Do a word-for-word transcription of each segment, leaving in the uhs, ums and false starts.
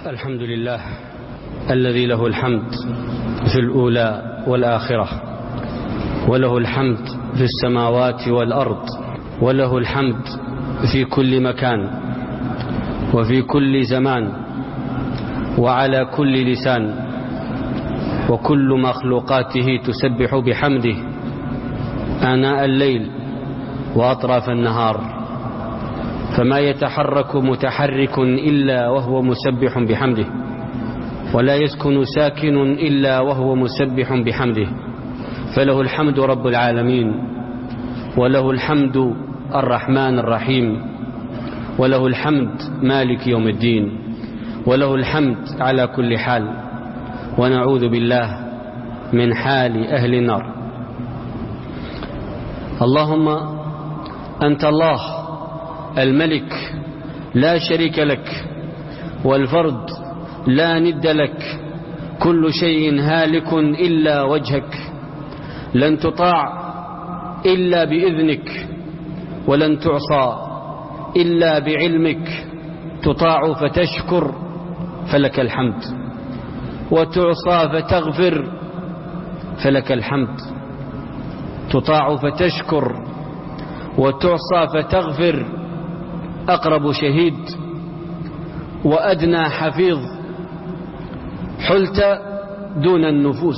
الحمد لله الذي له الحمد في الأولى والآخرة، وله الحمد في السماوات والأرض، وله الحمد في كل مكان وفي كل زمان وعلى كل لسان، وكل مخلوقاته تسبح بحمده آناء الليل وأطراف النهار، فما يتحرك متحرك إلا وهو مسبح بحمده، ولا يسكن ساكن إلا وهو مسبح بحمده. فله الحمد رب العالمين، وله الحمد الرحمن الرحيم، وله الحمد مالك يوم الدين، وله الحمد على كل حال، ونعوذ بالله من حال أهل النار. اللهم أنت الله الملك لا شريك لك، والفرد لا ند لك، كل شيء هالك إلا وجهك، لن تطاع إلا بإذنك، ولن تعصى إلا بعلمك، تطاع فتشكر فلك الحمد، وتعصى فتغفر فلك الحمد. تطاع فتشكر وتعصى فتغفر، أقرب شهيد وأدنى حفيظ، حلت دون النفوس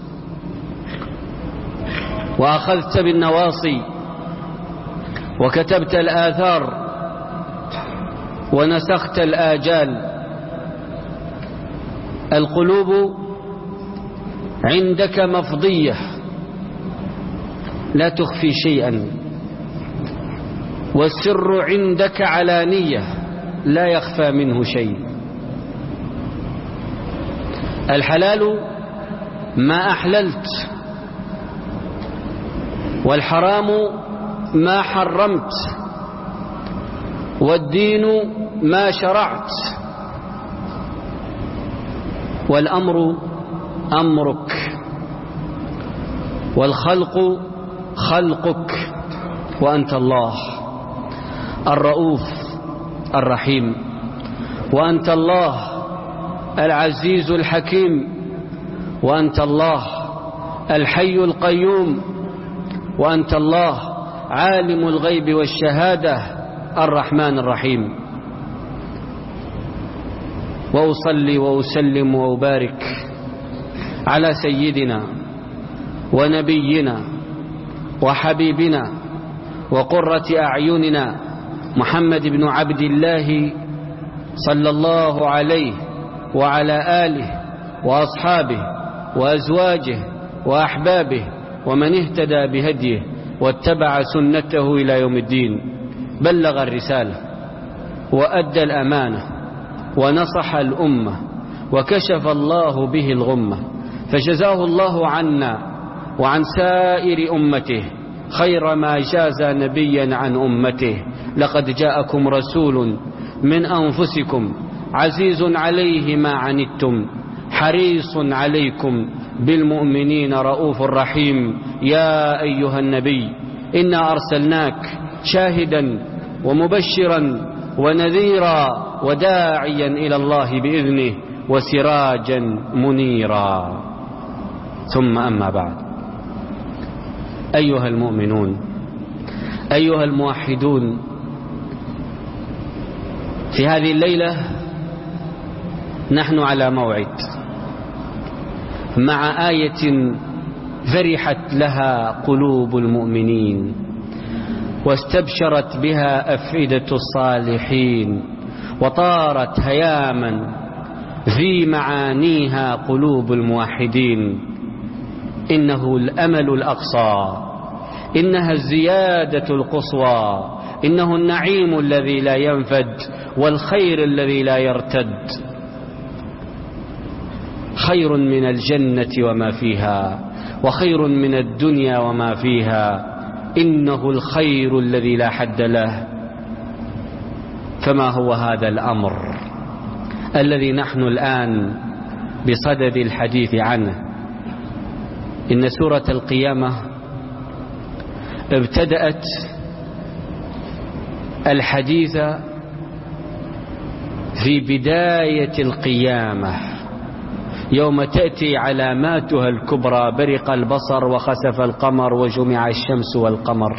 وأخذت بالنواصي وكتبت الآثار ونسخت الآجال. القلوب عندك مفضية لا تخفي شيئا، والسر عندك علانية لا يخفى منه شيء. الحلال ما أحللت، والحرام ما حرمت، والدين ما شرعت، والأمر أمرك، والخلق خلقك، وأنت الله الرؤوف الرحيم، وأنت الله العزيز الحكيم، وأنت الله الحي القيوم، وأنت الله عالم الغيب والشهادة الرحمن الرحيم. وأصلي وأسلم وأبارك على سيدنا ونبينا وحبيبنا وقرة أعيننا محمد بن عبد الله صلى الله عليه وعلى آله وأصحابه وأزواجه وأحبابه ومن اهتدى بهديه واتبع سنته إلى يوم الدين. بلغ الرسالة وأدى الأمانة ونصح الأمة، وكشف الله به الغمة، فجزاه الله عنا وعن سائر أمته خير ما جاز نبيا عن أمته. لقد جاءكم رسول من أنفسكم عزيز عليه ما عنتم، حريص عليكم بالمؤمنين رؤوف رحيم. يا أيها النبي إنا أرسلناك شاهدا ومبشرا ونذيرا وداعيا إلى الله بإذنه وسراجا منيرا. ثم أما بعد، أيها المؤمنون، أيها الموحدون، في هذه الليلة نحن على موعد مع آية فرحت لها قلوب المؤمنين واستبشرت بها أفئدة الصالحين، وطارت هياما في معانيها قلوب الموحدين. إنه الأمل الأقصى، إنها الزيادة القصوى، إنه النعيم الذي لا ينفد، والخير الذي لا يرتد. خير من الجنة وما فيها، وخير من الدنيا وما فيها. إنه الخير الذي لا حد له. فما هو هذا الأمر الذي نحن الآن بصدد الحديث عنه؟ إن سورة القيامة ابتدأت الحديث في بداية القيامة يوم تأتي علاماتها الكبرى: برق البصر وخسف القمر وجمع الشمس والقمر.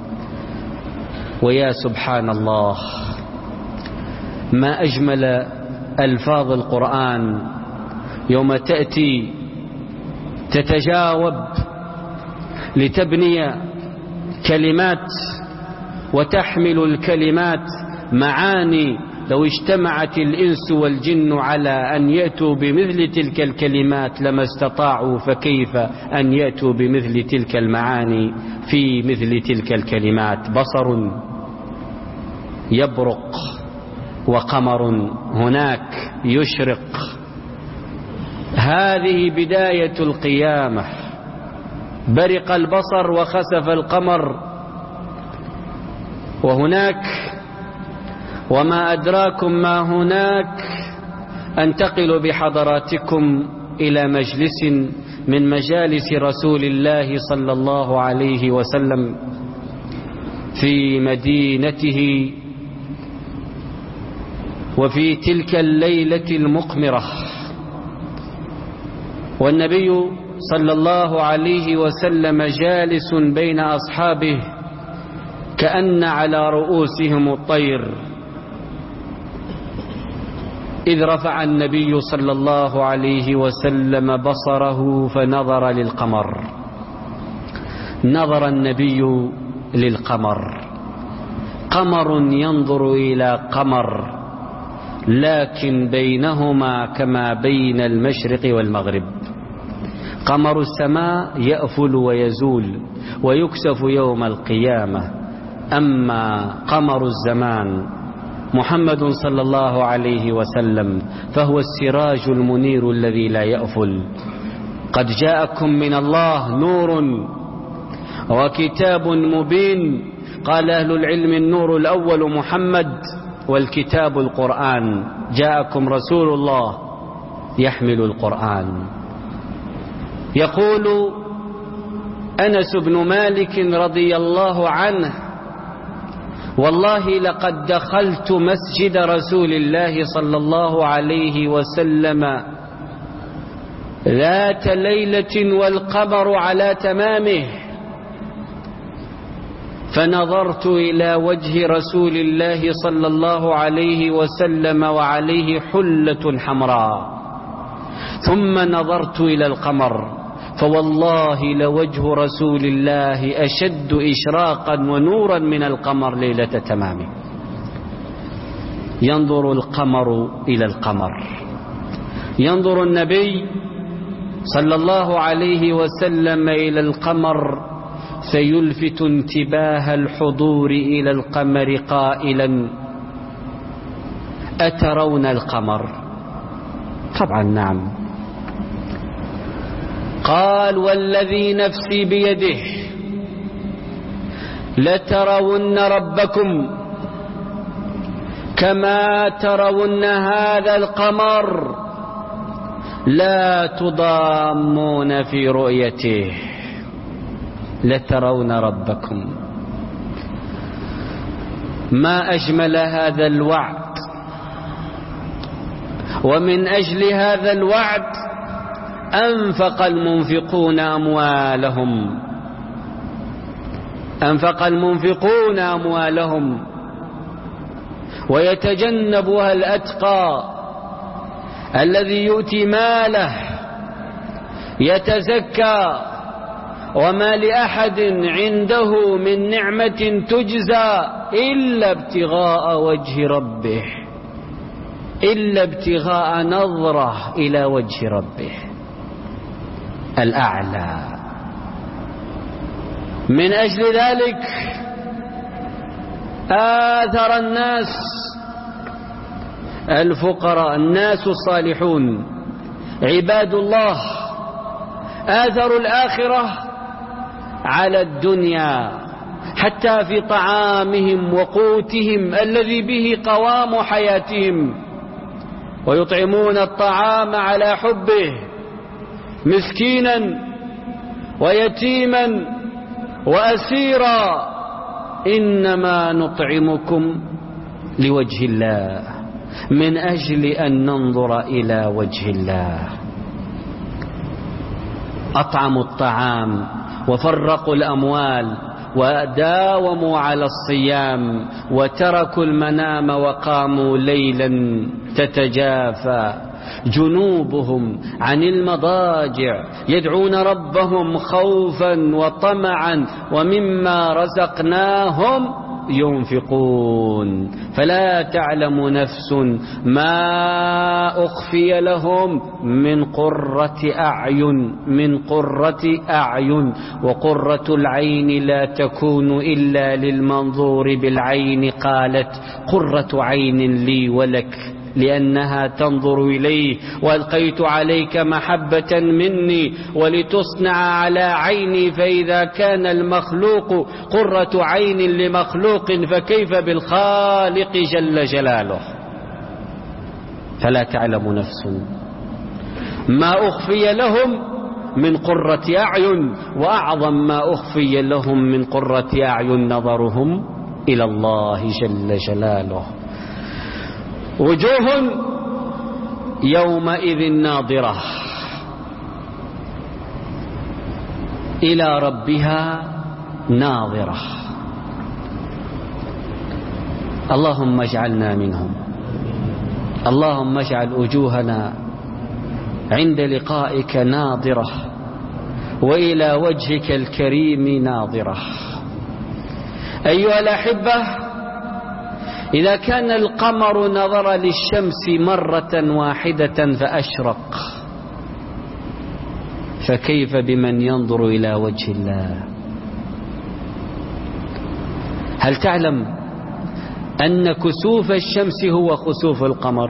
ويا سبحان الله، ما أجمل ألفاظ القرآن يوم تأتي تتجاوب لتبني كلمات وتحمل الكلمات معاني لو اجتمعت الإنس والجن على أن يأتوا بمثل تلك الكلمات لما استطاعوا، فكيف أن يأتوا بمثل تلك المعاني في مثل تلك الكلمات؟ بصر يبرق وقمر هناك يشرق. هذه بداية القيامة. برق البصر وخسف القمر. وهناك وما أدراكم ما هناك. أنتقل بحضراتكم إلى مجلس من مجالس رسول الله صلى الله عليه وسلم في مدينته وفي تلك الليلة المقمرة، والنبي صلى الله عليه وسلم جالس بين أصحابه كأن على رؤوسهم الطير، إذ رفع النبي صلى الله عليه وسلم بصره فنظر للقمر. نظر النبي للقمر، قمر ينظر إلى قمر، لكن بينهما كما بين المشرق والمغرب. قمر السماء يأفل ويزول ويكسف يوم القيامة، أما قمر الزمان محمد صلى الله عليه وسلم فهو السراج المنير الذي لا يأفل. قد جاءكم من الله نور وكتاب مبين. قال أهل العلم: النور الأول محمد، والكتاب القرآن. جاءكم رسول الله يحمل القرآن. يقول أنس بن مالك رضي الله عنه: والله لقد دخلت مسجد رسول الله صلى الله عليه وسلم ذات ليلة والقمر على تمامه، فنظرت إلى وجه رسول الله صلى الله عليه وسلم وعليه حلة حمراء، ثم نظرت إلى القمر، فوالله لوجه رسول الله أشد إشراقا ونورا من القمر ليلة تمامه. ينظر القمر إلى القمر، ينظر النبي صلى الله عليه وسلم إلى القمر، فيلفت انتباه الحضور إلى القمر قائلا: أترون القمر؟ طبعا نعم. قال: والذي نفسي بيده لترون ربكم كما ترون هذا القمر، لا تضامون في رؤيته، لترون ربكم. ما أجمل هذا الوعد. ومن أجل هذا الوعد أنفق المنفقون أموالهم أنفق المنفقون أموالهم ويتجنبها الأتقى الذي يؤتي ماله يتزكى، وما لأحد عنده من نعمة تجزى إلا ابتغاء وجه ربه، إلا ابتغاء نظرة إلى وجه ربه الأعلى. من أجل ذلك آثر الناس الفقراء، الناس الصالحون عباد الله، آثروا الآخرة على الدنيا، حتى في طعامهم وقوتهم الذي به قوام حياتهم، ويطعمون الطعام على حبه مسكينا ويتيما وأسيرا، إنما نطعمكم لوجه الله من أجل أن ننظر إلى وجه الله. أطعموا الطعام وفرقوا الأموال وداوموا على الصيام وتركوا المنام وقاموا ليلا تتجافى جنوبهم عن المضاجع يدعون ربهم خوفا وطمعا ومما رزقناهم ينفقون. فلا تعلم نفس ما أخفي لهم من قرة أعين من قرة أعين وقرة العين لا تكون إلا للمنظور بالعين. قالت قرة عين لي ولك لأنها تنظر إليه وألقيت عليك محبة مني ولتصنع على عيني. فإذا كان المخلوق قرة عين لمخلوق فكيف بالخالق جل جلاله. فلا تعلم نفس ما أخفي لهم من قرة أعين وأعظم ما أخفي لهم من قرة أعين نظرهم إلى الله جل جلاله. وجوه يومئذ ناظرة إلى ربها ناظرة. اللهم اجعلنا منهم. اللهم اجعل وجوهنا عند لقائك ناظرة وإلى وجهك الكريم ناظرة. أيها الأحبة، إذا كان القمر نظر للشمس مرة واحدة فأشرق، فكيف بمن ينظر إلى وجه الله؟ هل تعلم أن كسوف الشمس هو خسوف القمر؟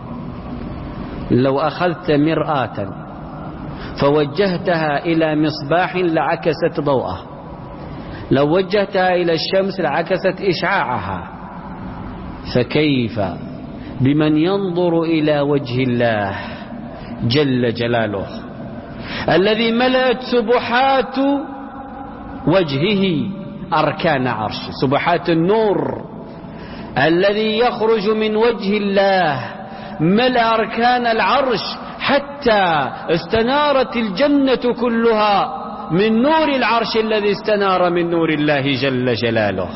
لو أخذت مرآة فوجهتها إلى مصباح لعكست ضوءه، لو وجهتها إلى الشمس لعكست إشعاعها. فكيف بمن ينظر إلى وجه الله جل جلاله الذي ملأت سبحات وجهه أركان عرش، سبحات النور الذي يخرج من وجه الله ملأ أركان العرش حتى استنارت الجنة كلها من نور العرش الذي استنار من نور الله جل جلاله.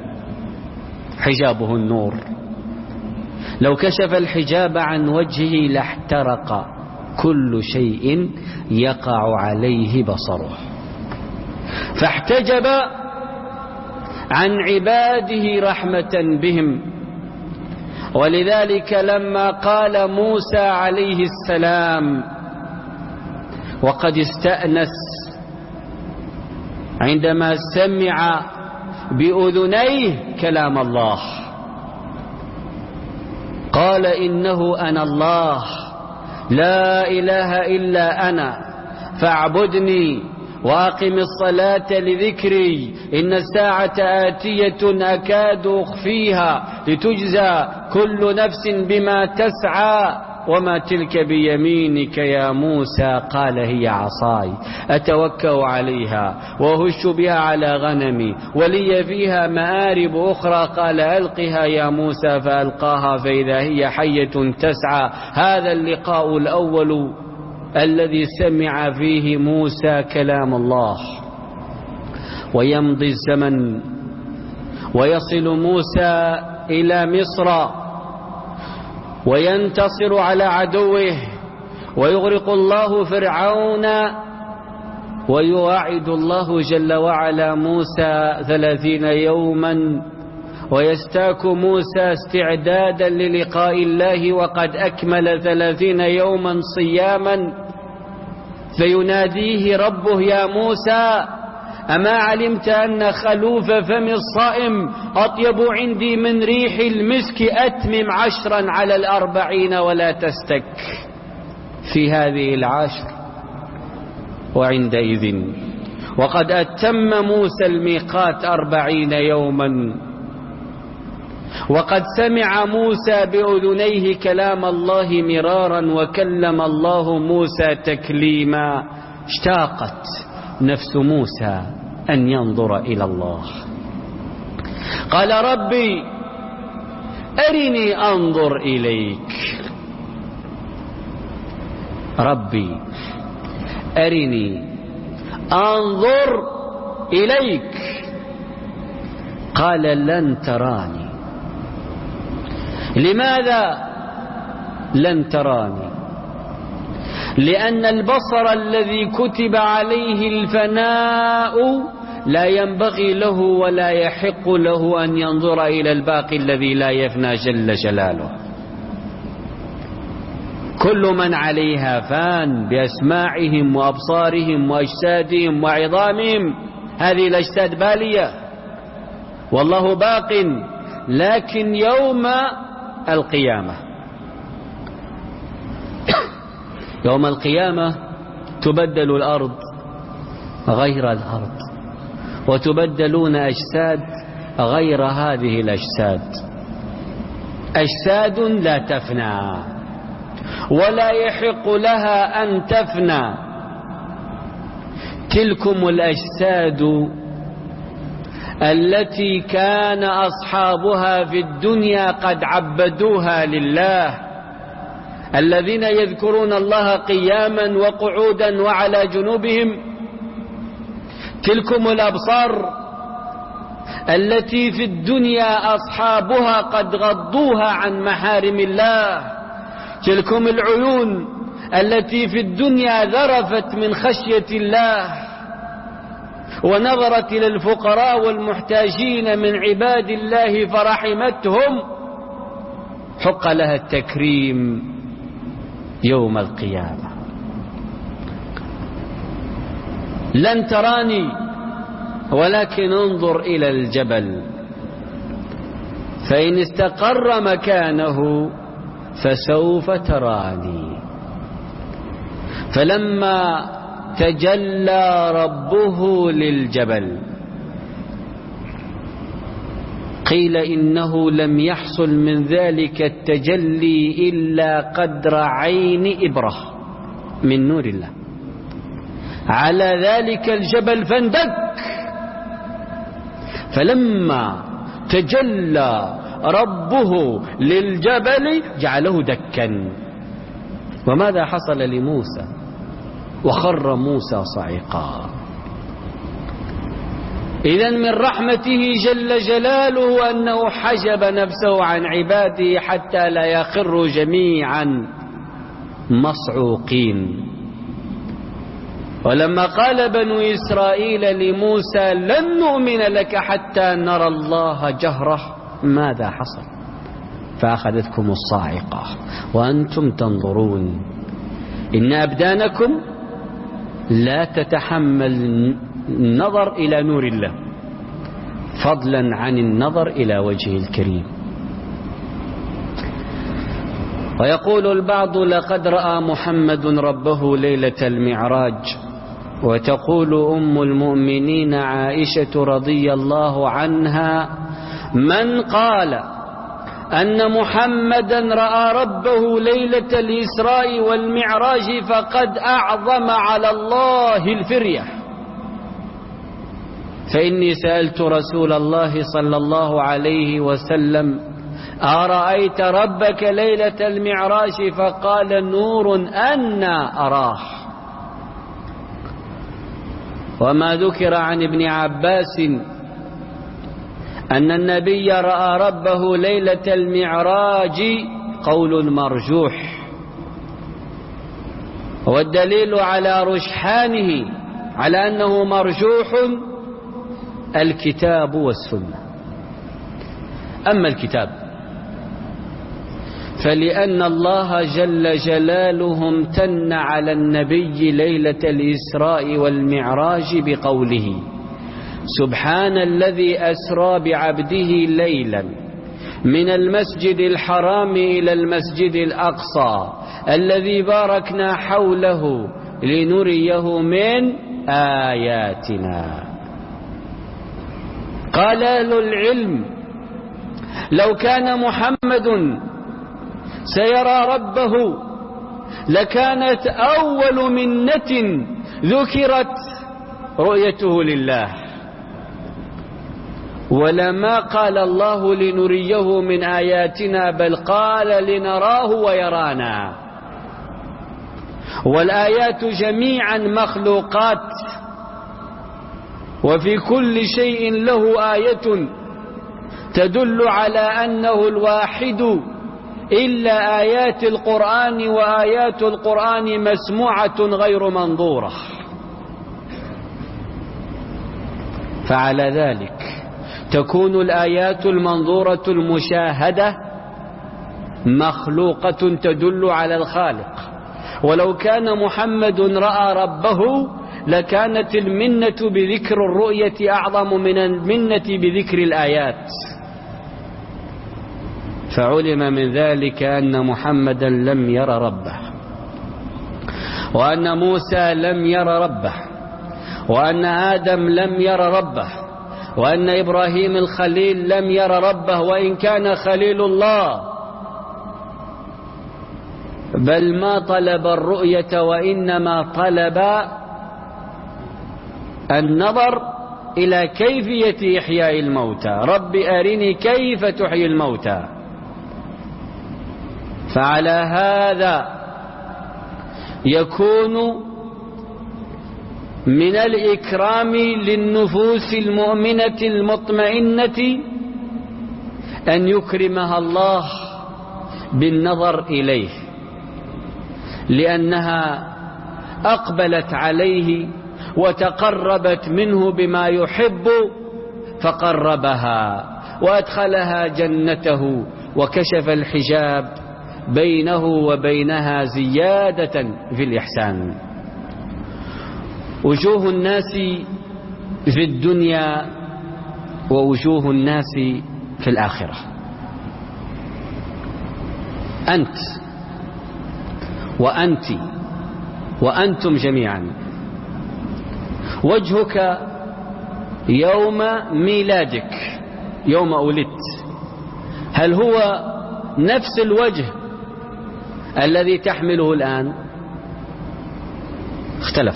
حجابه النور، لو كشف الحجاب عن وجهه لاحترق كل شيء يقع عليه بصره. فاحتجب عن عباده رحمة بهم. ولذلك لما قال موسى عليه السلام وقد استأنس عندما سمع بأذنيه كلام الله، قال إنه أنا الله لا إله إلا أنا فاعبدني وأقم الصلاة لذكري إن الساعة آتية أكاد أخفيها لتجزى كل نفس بما تسعى وما تلك بيمينك يا موسى؟ قال هي عصاي أتوكأ عليها وأهش بها على غنمي ولي فيها مآرب أخرى. قال ألقها يا موسى فألقاها فإذا هي حية تسعى. هذا اللقاء الأول الذي سمع فيه موسى كلام الله. ويمضي الزمن ويصل موسى إلى مصر وينتصر على عدوه ويغرق الله فرعون ويواعد الله جل وعلا موسى ثلاثين يوما ويستاك موسى استعدادا للقاء الله وقد أكمل ثلاثين يوما صياما. فيناديه ربه يا موسى أما علمت أن خلوف فم الصائم أطيب عندي من ريح المسك؟ أتمم عشرا على الأربعين ولا تستك في هذه العشر. وعندئذ وقد أتم موسى الميقات أربعين يوما وقد سمع موسى بأذنيه كلام الله مرارا وكلم الله موسى تكليما. اشتاقت نفس موسى أن ينظر إلى الله. قال ربي أرني أنظر إليك. ربي أرني أنظر إليك. قال لن تراني. لماذا لن تراني؟ لأن البصر الذي كتب عليه الفناء لا ينبغي له ولا يحق له أن ينظر إلى الباقي الذي لا يفنى جل جلاله. كل من عليها فان بأسماعهم وأبصارهم وأجسادهم وعظامهم. هذه الأجساد بالية والله باق، لكن يوم القيامة يوم القيامة تبدل الأرض غير الأرض، وتبدلون أجساد غير هذه الأجساد. أجساد لا تفنى ولا يحق لها أن تفنى. تلكم الأجساد التي كان أصحابها في الدنيا قد عبدوها لله، الذين يذكرون الله قياما وقعودا وعلى جنوبهم. تلكم الأبصار التي في الدنيا أصحابها قد غضوها عن محارم الله. تلكم العيون التي في الدنيا ذرفت من خشية الله ونظرت إلى الفقراء والمحتاجين من عباد الله فرحمتهم، حق لها التكريم يوم القيامة. لن تراني ولكن انظر إلى الجبل فإن استقر مكانه فسوف تراني. فلما تجلى ربه للجبل قيل إنه لم يحصل من ذلك التجلي إلا قدر عين إبرة من نور الله على ذلك الجبل فاندك. فلما تجلى ربه للجبل جعله دكا. وماذا حصل لموسى؟ وخر موسى صعقا. إذن من رحمته جل جلاله أنه حجب نفسه عن عباده حتى لا يخروا جميعا مصعوقين. ولما قال بنو إسرائيل لموسى لن نؤمن لك حتى نرى الله جهرة، ماذا حصل؟ فأخذتكم الصاعقة وأنتم تنظرون. إن أبدانكم لا تتحمل النظر إلى نور الله فضلا عن النظر إلى وجهه الكريم. ويقول البعض لقد رأى محمد ربه ليلة المعراج. وتقول أم المؤمنين عائشة رضي الله عنها من قال أن محمدا رأى ربه ليلة الإسراء والمعراج فقد أعظم على الله الفرية. فإني سألت رسول الله صلى الله عليه وسلم أرأيت ربك ليلة المعراج؟ فقال نور أنا أراه. وما ذكر عن ابن عباس أن النبي رأى ربه ليلة المعراج قول مرجوح، والدليل على رجحانه على أنه مرجوح الكتاب والسنة. أما الكتاب فلأن الله جل جلاله امتن على النبي ليلة الإسراء والمعراج بقوله سبحان الذي أسرى بعبده ليلا من المسجد الحرام إلى المسجد الأقصى الذي باركنا حوله لنريه من آياتنا. قال أهل العلم لو كان محمد سيرى ربه لكانت أول منة ذكرت رؤيته لله، ولما قال الله لنريه من آياتنا بل قال لنراه ويرانا. والآيات جميعا مخلوقات، وفي كل شيء له آية تدل على أنه الواحد، إلا آيات القرآن، وآيات القرآن مسموعة غير منظورة. فعلى ذلك تكون الآيات المنظورة المشاهدة مخلوقة تدل على الخالق. ولو كان محمد رأى ربه لكانت المنة بذكر الرؤية أعظم من المنة بذكر الآيات. فعلم من ذلك أن محمدا لم ير ربه، وأن موسى لم ير ربه، وأن آدم لم ير ربه، وأن إبراهيم الخليل لم ير ربه وإن كان خليل الله، بل ما طلب الرؤية وإنما طلب النظر إلى كيفية إحياء الموتى. رب أرني كيف تحيي الموتى. فعلى هذا يكون من الإكرام للنفوس المؤمنة المطمئنة أن يكرمها الله بالنظر إليه، لأنها أقبلت عليه وتقربت منه بما يحب فقربها وأدخلها جنته وكشف الحجاب بينه وبينها زيادة في الإحسان. وجوه الناس في الدنيا ووجوه الناس في الآخرة. أنت وأنت وأنتم جميعا وجهك يوم ميلادك، يوم ولدت، هل هو نفس الوجه الذي تحمله الآن؟ اختلف.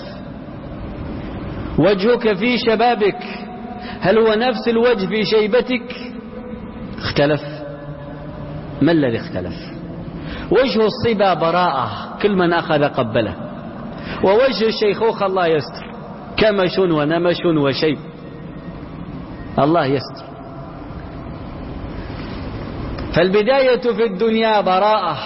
وجهك في شبابك هل هو نفس الوجه في شيبتك؟ اختلف. ما الذي اختلف؟ وجه الصبا براءة، كل من أخذ قبله، ووجه الشيخوخة الله يستر، كمش ونمش وشيب، الله يستر. فالبداية في الدنيا براءة،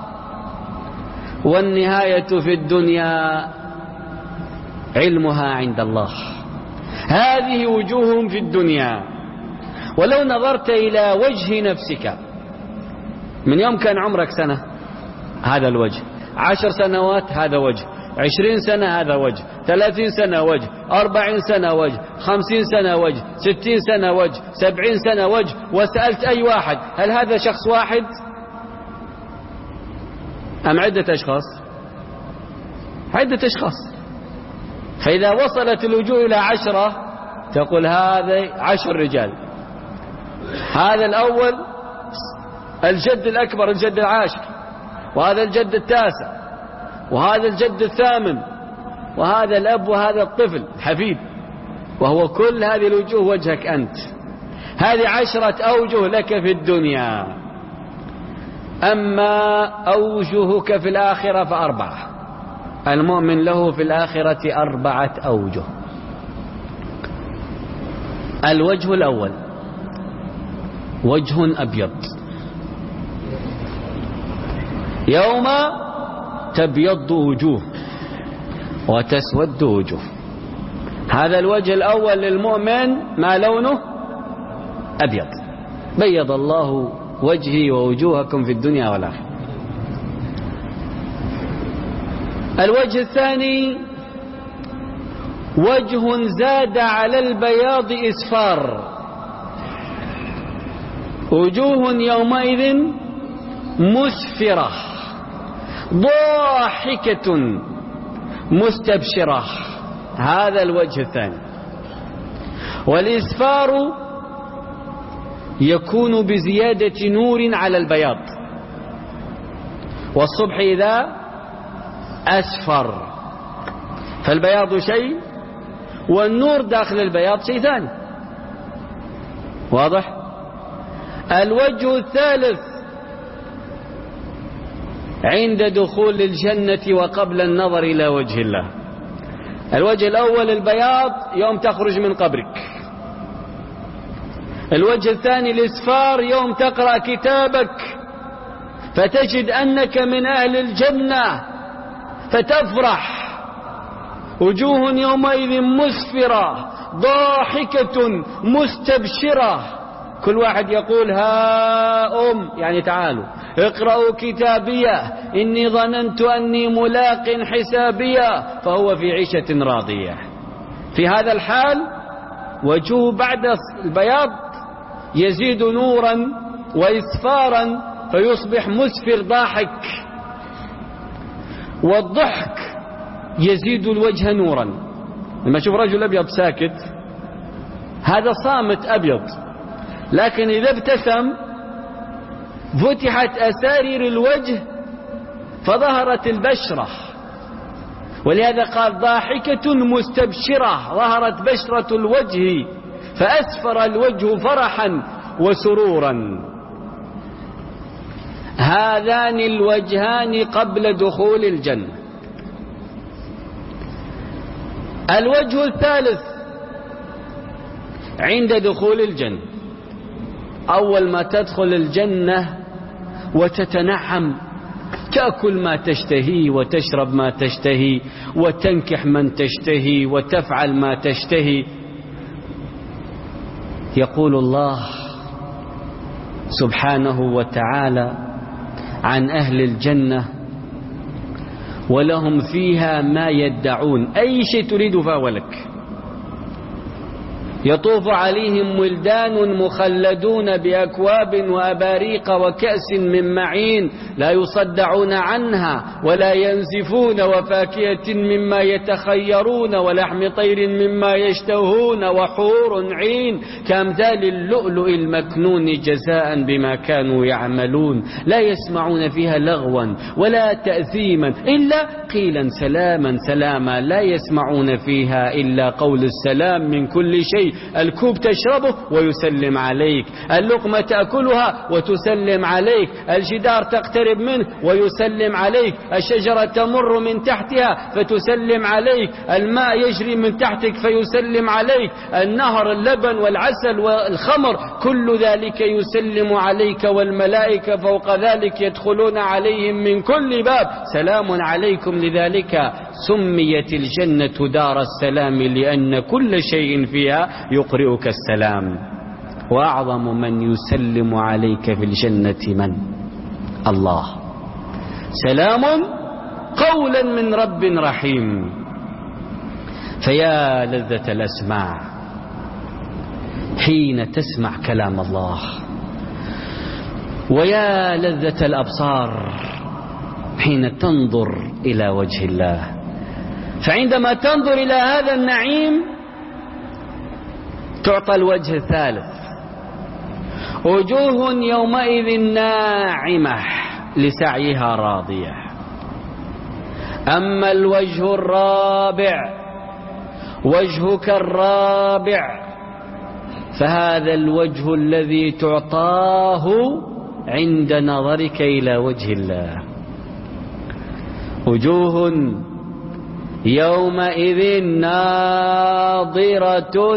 والنهاية في الدنيا علمها عند الله. هذه وجوههم في الدنيا. ولو نظرت إلى وجه نفسك من يوم كان عمرك سنة هذا الوجه، عشر سنوات هذا وجه، عشرين سنة هذا وجه، ثلاثين سنة وجه، أربعين سنة وجه، خمسين سنة وجه، ستين سنة وجه، سبعين سنة وجه، وسألت أي واحد هل هذا شخص واحد أم عدة أشخاص؟ عدة أشخاص. فإذا وصلت الوجوه إلى عشرة تقول هذا عشر رجال، هذا الأول الجد الأكبر الجد العاشر، وهذا الجد التاسع، وهذا الجد الثامن، وهذا الأب، وهذا الطفل الحفيد، وهو كل هذه الوجوه وجهك أنت. هذه عشرة أوجه لك في الدنيا. أما أوجهك في الآخرة فأربعة. المؤمن له في الآخرة أربعة أوجه. الوجه الأول وجه أبيض، يوم تبيض وجوه وتسود وجوه. هذا الوجه الأول للمؤمن ما لونه أبيض، بيض الله وجهي ووجوهكم في الدنيا والآخرة. الوجه الثاني وجه زاد على البياض إسفار، وجوه يومئذ مسفرة ضاحكة مستبشرة. هذا الوجه الثاني. والإسفار يكون بزيادة نور على البياض، والصبح إذا أسفر، فالبياض شيء والنور داخل البياض شيء ثاني. واضح؟ الوجه الثالث عند دخول الجنة وقبل النظر إلى وجه الله. الوجه الأول البياض يوم تخرج من قبرك. الوجه الثاني الإسفار يوم تقرأ كتابك فتجد أنك من أهل الجنة فتفرح. وجوه يومئذ مسفرة ضاحكة مستبشرة، كل واحد يقول ها أم، يعني تعالوا اقرأوا كتابية إني ظننت أني ملاق حسابية، فهو في عيشة راضية. في هذا الحال وجهه بعد البياض يزيد نورا وإسفارا فيصبح مسفر ضاحك، والضحك يزيد الوجه نورا. لما تشوف رجل أبيض ساكت هذا صامت أبيض، لكن إذا ابتسم فتحت أسارير الوجه فظهرت البشرة، ولهذا قال ضاحكة مستبشرة، ظهرت بشرة الوجه فأسفر الوجه فرحا وسرورا. هذان الوجهان قبل دخول الجنة. الوجه الثالث عند دخول الجنة. أول ما تدخل الجنة وتتنعم، تأكل ما تشتهي وتشرب ما تشتهي وتنكح من تشتهي وتفعل ما تشتهي، يقول الله سبحانه وتعالى عن أهل الجنة: ولهم فيها ما يدعون، أي شيء تريد فهو لك. يطوف عليهم ولدان مخلدون بأكواب وأباريق وكأس من معين لا يصدعون عنها ولا ينزفون، وفاكهة مما يتخيرون ولحم طير مما يشتهون، وحور عين كأمثال اللؤلؤ المكنون جزاء بما كانوا يعملون. لا يسمعون فيها لغوا ولا تأثيما إلا قيلا سلاما سلاما. لا يسمعون فيها إلا قول السلام من كل شيء. الكوب تشربه ويسلم عليك، اللقمة تأكلها وتسلم عليك، الجدار تقترب منه ويسلم عليك، الشجرة تمر من تحتها فتسلم عليك، الماء يجري من تحتك فيسلم عليك، النهر اللبن والعسل والخمر كل ذلك يسلم عليك، والملائكة فوق ذلك يدخلون عليهم من كل باب سلام عليكم. لذلك سميت الجنة دار السلام، لأن كل شيء فيها يقرئك السلام. وأعظم من يسلم عليك في الجنة من؟ الله. سلام قولا من رب رحيم. فيا لذة الأسماع حين تسمع كلام الله، ويا لذة الأبصار حين تنظر إلى وجه الله. فعندما تنظر إلى هذا النعيم تعطى الوجه الثالث: وجوه يومئذ ناعمة لسعيها راضية. أما الوجه الرابع، وجهك الرابع، فهذا الوجه الذي تعطاه عند نظرك إلى وجه الله. وجوه يومئذ ناظرة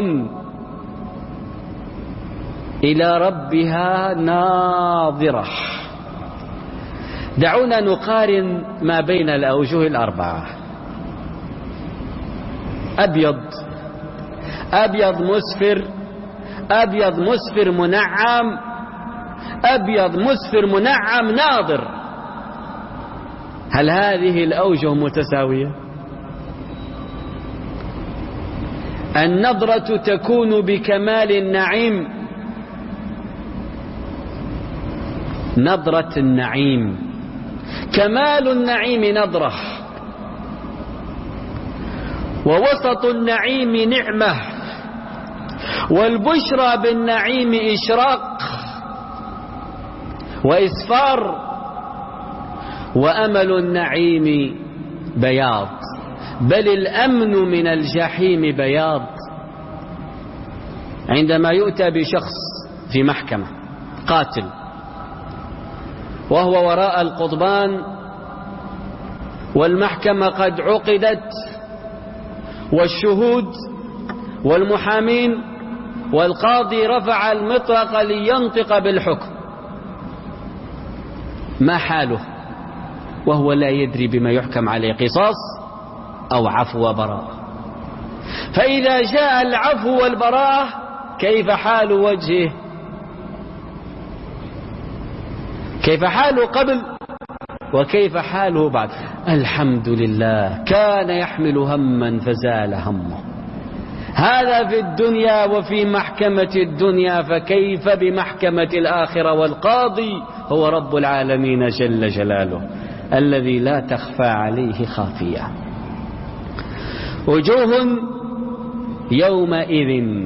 إلى ربها ناظرة. دعونا نقارن ما بين الأوجه الأربعة. أبيض أبيض مسفر، أبيض مسفر منعم، أبيض مسفر منعم ناظر. هل هذه الأوجه متساوية؟ النظرة تكون بكمال النعيم، نظرة النعيم، كمال النعيم نظرة، ووسط النعيم نعمة، والبشرى بالنعيم إشراق وإسفار، وأمل النعيم بياض، بل الأمن من الجحيم بياض. عندما يؤتى بشخص في محكمة، قاتل، وهو وراء القضبان، والمحكمة قد عقدت، والشهود والمحامين، والقاضي رفع المطرق لينطق بالحكم. ما حاله وهو لا يدري بما يحكم عليه، قصاص أو عفو وبراءة؟ فإذا جاء العفو والبراءة كيف حال وجهه؟ كيف حاله قبل وكيف حاله بعد؟ الحمد لله كان يحمل هما فزال همه. هذا في الدنيا وفي محكمة الدنيا، فكيف بمحكمة الآخرة؟ والقاضي هو رب العالمين جل جلاله الذي لا تخفى عليه خافية. وجوه يومئذ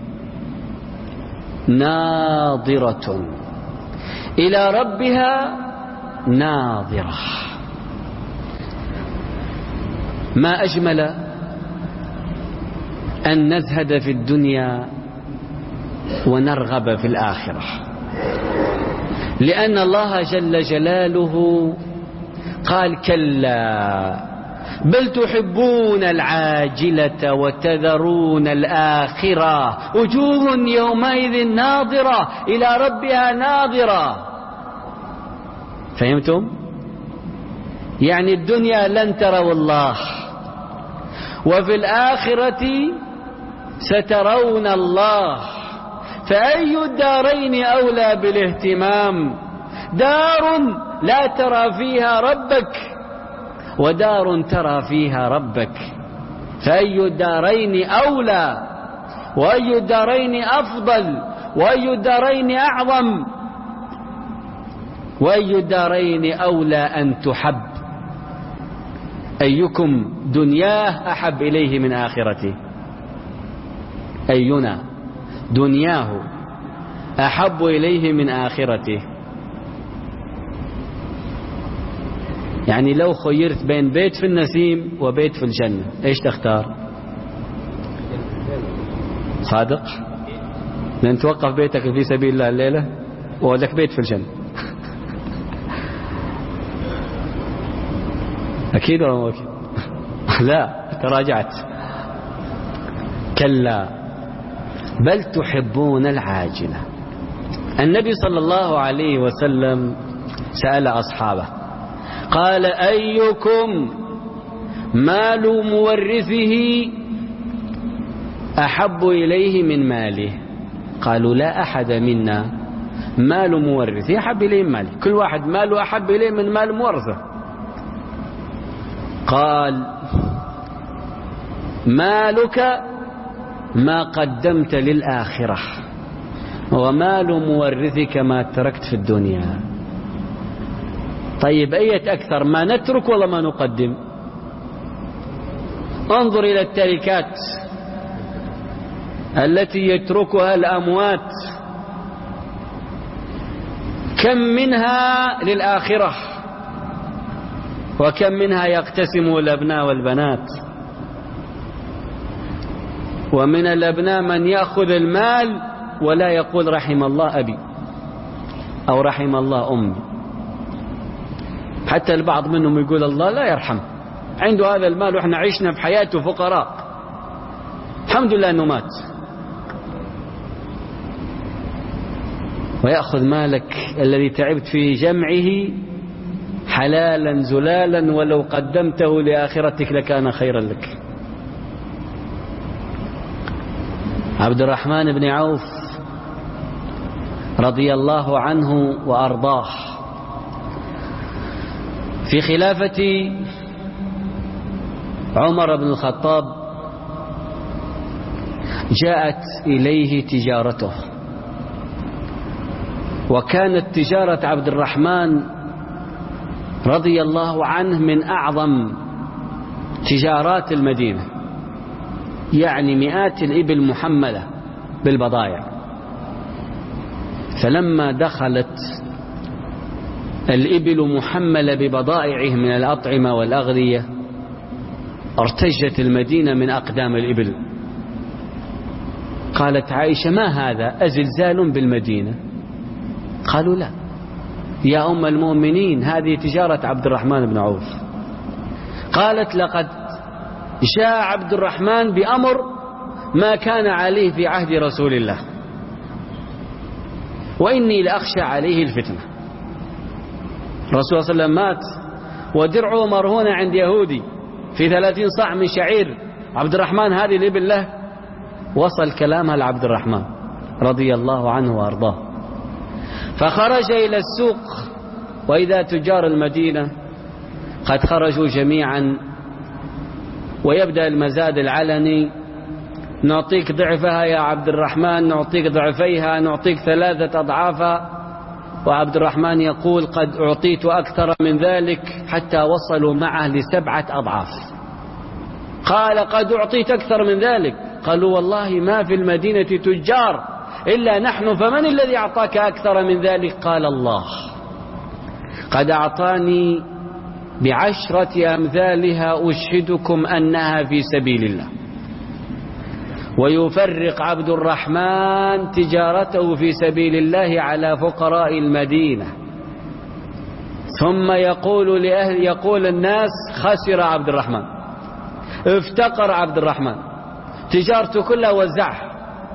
ناظرة إلى ربها ناظرة. ما أجمل أن نزهد في الدنيا ونرغب في الآخرة، لأن الله جل جلاله قال: كلا بل تحبون العاجلة وتذرون الآخرة، وجوه يومئذ ناظرة إلى ربها ناظرة. فهمتم؟ يعني الدنيا لن تروا الله، وفي الآخرة سترون الله، فأي الدارين أولى بالاهتمام؟ دار لا ترى فيها ربك، ودار ترى فيها ربك، فأي الدارين أولى، وأي الدارين أفضل، وأي الدارين أعظم، وأي الدارين أولى أن تحب؟ أيكم دنياه أحب إليه من آخرته؟ أينا دنياه أحب إليه من آخرته؟ يعني لو خيرت بين بيت في النسيم وبيت في الجنة، إيش تختار؟ صادق؟ لأن توقف بيتك في سبيل الله الليلة ولك بيت في الجنة. أكيد ولا مو أكيد؟ لا، تراجعت. كلا بل تحبون العاجلة. النبي صلى الله عليه وسلم سأل أصحابه قال: أيكم مال مورثه أحب إليه من ماله؟ قالوا: لا أحد منا مال مورثه أحب إليه من ماله، كل واحد ماله أحب إليه من مال مورثه. قال: مالك ما قدمت للآخرة، ومال مورثك ما تركت في الدنيا. طيب أية أكثر، ما نترك ولا ما نقدم؟ انظر إلى التركات التي يتركها الأموات، كم منها للآخرة وكم منها يقتسم الأبناء والبنات. ومن الأبناء من يأخذ المال ولا يقول رحم الله أبي أو رحم الله أمي، حتى البعض منهم يقول الله لا يرحم، عنده هذا المال وإحنا عشنا بحياته فقراء، الحمد لله أنه مات. ويأخذ مالك الذي تعبت في جمعه حلالا زلالا، ولو قدمته لآخرتك لكان خيرا لك. عبد الرحمن بن عوف رضي الله عنه وأرضاه في خلافة عمر بن الخطاب جاءت إليه تجارته، وكانت تجارة عبد الرحمن رضي الله عنه من أعظم تجارات المدينة، يعني مئات الإبل محملة بالبضائع. فلما دخلت الإبل محملة ببضائعه من الأطعمة والأغذية ارتجت المدينة من أقدام الإبل، قالت عائشة: ما هذا، أزلزال بالمدينة؟ قالوا: لا يا أم المؤمنين، هذه تجارة عبد الرحمن بن عوف. قالت: لقد جاء عبد الرحمن بأمر ما كان عليه في عهد رسول الله، وإني لأخشى عليه الفتنة. الرسول صلى الله عليه وسلم مات ودرعه مرهون عند يهودي في ثلاثين صاع من شعير. عبد الرحمن هذه الإبل له. وصل كلامها لعبد الرحمن رضي الله عنه وأرضاه، فخرج إلى السوق، وإذا تجار المدينة قد خرجوا جميعا، ويبدأ المزاد العلني: نعطيك ضعفها يا عبد الرحمن، نعطيك ضعفيها، نعطيك ثلاثة أضعافها. وعبد الرحمن يقول: قد أعطيت أكثر من ذلك، حتى وصلوا معه لسبعة أضعاف. قال: قد أعطيت أكثر من ذلك؟ قالوا: والله ما في المدينة تجار إلا نحن، فمن الذي أعطاك أكثر من ذلك؟ قال: الله قد أعطاني بعشرة أمثالها، أشهدكم أنها في سبيل الله. ويفرق عبد الرحمن تجارته في سبيل الله على فقراء المدينة، ثم يقول لأهل يقول الناس: خسر عبد الرحمن، افتقر عبد الرحمن، تجارته كلها وزعها.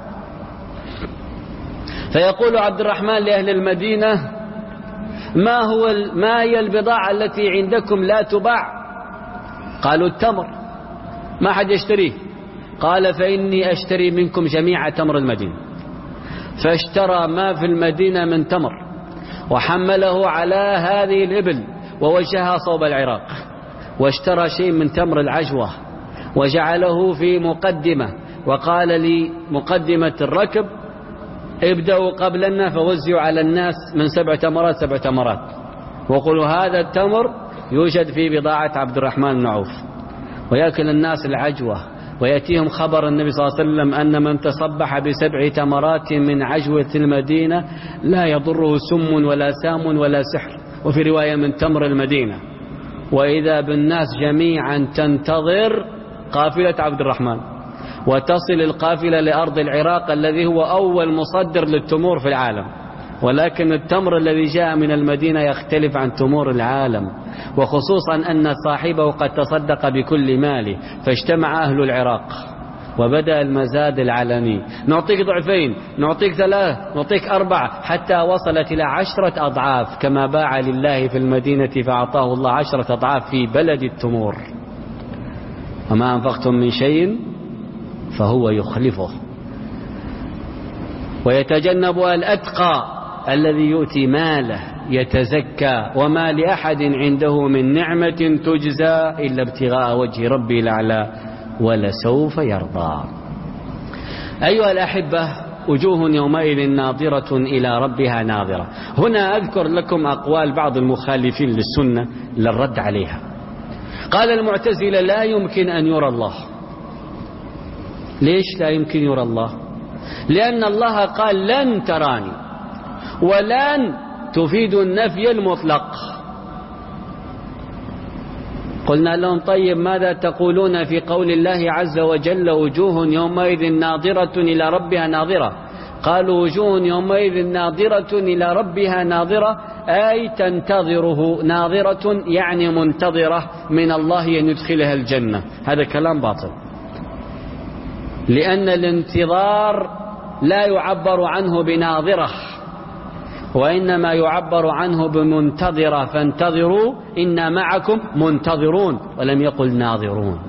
فيقول عبد الرحمن لأهل المدينة: ما هو ما هي البضاعة التي عندكم لا تباع؟ قالوا: التمر، ما حد يشتريه. قال: فإني أشتري منكم جميع تمر المدينة. فاشترى ما في المدينة من تمر، وحمله على هذه الإبل ووجهها صوب العراق، واشترى شيء من تمر العجوة وجعله في مقدمة، وقال لي مقدمة الركب: ابدأوا قبلنا فوزعوا على الناس من سبع تمرات سبع تمرات، وقولوا هذا التمر يوجد في بضاعة عبد الرحمن بن عوف. ويأكل الناس العجوة، ويأتيهم خبر النبي صلى الله عليه وسلم أن من تصبح بسبع تمرات من عجوة المدينة لا يضره سم ولا سام ولا سحر، وفي رواية من تمر المدينة. وإذا بالناس جميعا تنتظر قافلة عبد الرحمن، وتصل القافلة لأرض العراق الذي هو أول مصدر للتمور في العالم، ولكن التمر الذي جاء من المدينة يختلف عن تمور العالم، وخصوصا أن صاحبه قد تصدق بكل ماله. فاجتمع أهل العراق وبدأ المزاد العلني: نعطيك ضعفين، نعطيك ثلاث، نعطيك أربعة، حتى وصلت إلى عشرة أضعاف، كما باع لله في المدينة فأعطاه الله عشرة أضعاف في بلد التمور. وما أنفقتم من شيء فهو يخلفه. ويتجنبها الأتقى الذي يؤتي ماله يتزكى، وما لأحد عنده من نعمة تجزى إلا ابتغاء وجه ربي الأعلى ولسوف يرضى. أيها الأحبة، وجوه يومئذ ناظرة إلى ربها ناظرة. هنا أذكر لكم أقوال بعض المخالفين للسنة للرد عليها. قال المعتزلة: لا يمكن أن يرى الله. ليش لا يمكن يرى الله؟ لأن الله قال: لن تراني، ولن تفيد النفي المطلق. قلنا لهم: طيب ماذا تقولون في قول الله عز وجل: وجوه يومئذ ناظرة إلى ربها ناظرة؟ قالوا: وجوه يومئذ ناظرة إلى ربها ناظرة، أي تنتظره، ناظرة يعني منتظرة من الله أن يدخلها الجنة. هذا كلام باطل، لأن الانتظار لا يعبر عنه بناظرة، وإنما يعبر عنه بمنتظرة. فانتظروا إنا معكم منتظرون، ولم يقل ناظرون.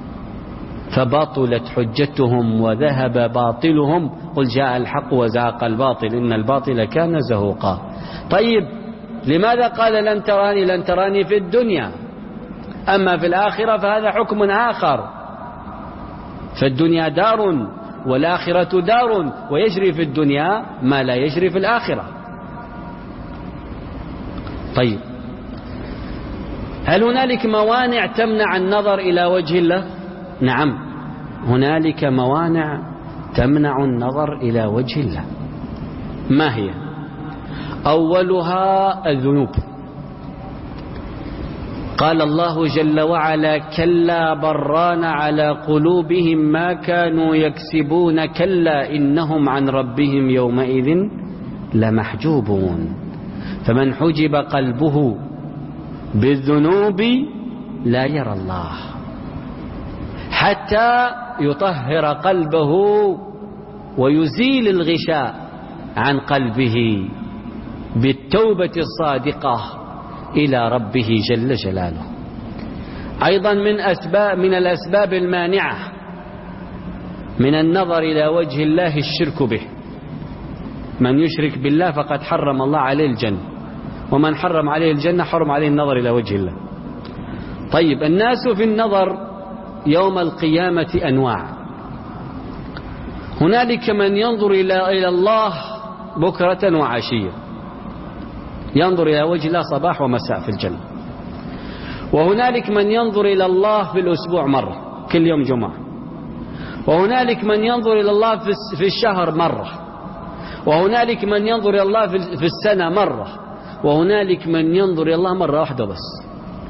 فبطلت حجتهم وذهب باطلهم، قل جاء الحق وزهق الباطل إن الباطل كان زهوقا. طيب لماذا قال لن تراني؟ لن تراني في الدنيا، أما في الآخرة فهذا حكم آخر. فالدنيا دار والآخرة دار، ويجري في الدنيا ما لا يجري في الآخرة. طيب، هل هنالك موانع تمنع النظر إلى وجه الله؟ نعم، هنالك موانع تمنع النظر إلى وجه الله. ما هي؟ أولها الذنوب. قال الله جل وعلا: كلا بران على قلوبهم ما كانوا يكسبون كلا إنهم عن ربهم يومئذ لمحجوبون. فمن حجب قلبه بالذنوب لا يرى الله حتى يطهر قلبه ويزيل الغشاء عن قلبه بالتوبة الصادقة إلى ربه جل جلاله. أيضا من أسباب من الأسباب المانعة من النظر إلى وجه الله الشرك به. من يشرك بالله فقد حرم الله عليه الجنة، ومن حرم عليه الجنة حرم عليه النظر إلى وجه الله. طيب، الناس في النظر يوم القيامة أنواع. هنالك من ينظر إلى الله بكرة وعشية، ينظر إلى وجه الله صباح ومساء في الجنة. وهنالك من ينظر إلى الله في الأسبوع مرة كل يوم جمعة. وهنالك من ينظر إلى الله في الشهر مرة. وهنالك من ينظر إلى الله في السنة مرة. وهنالك من ينظر إلى الله مرة واحدة بس.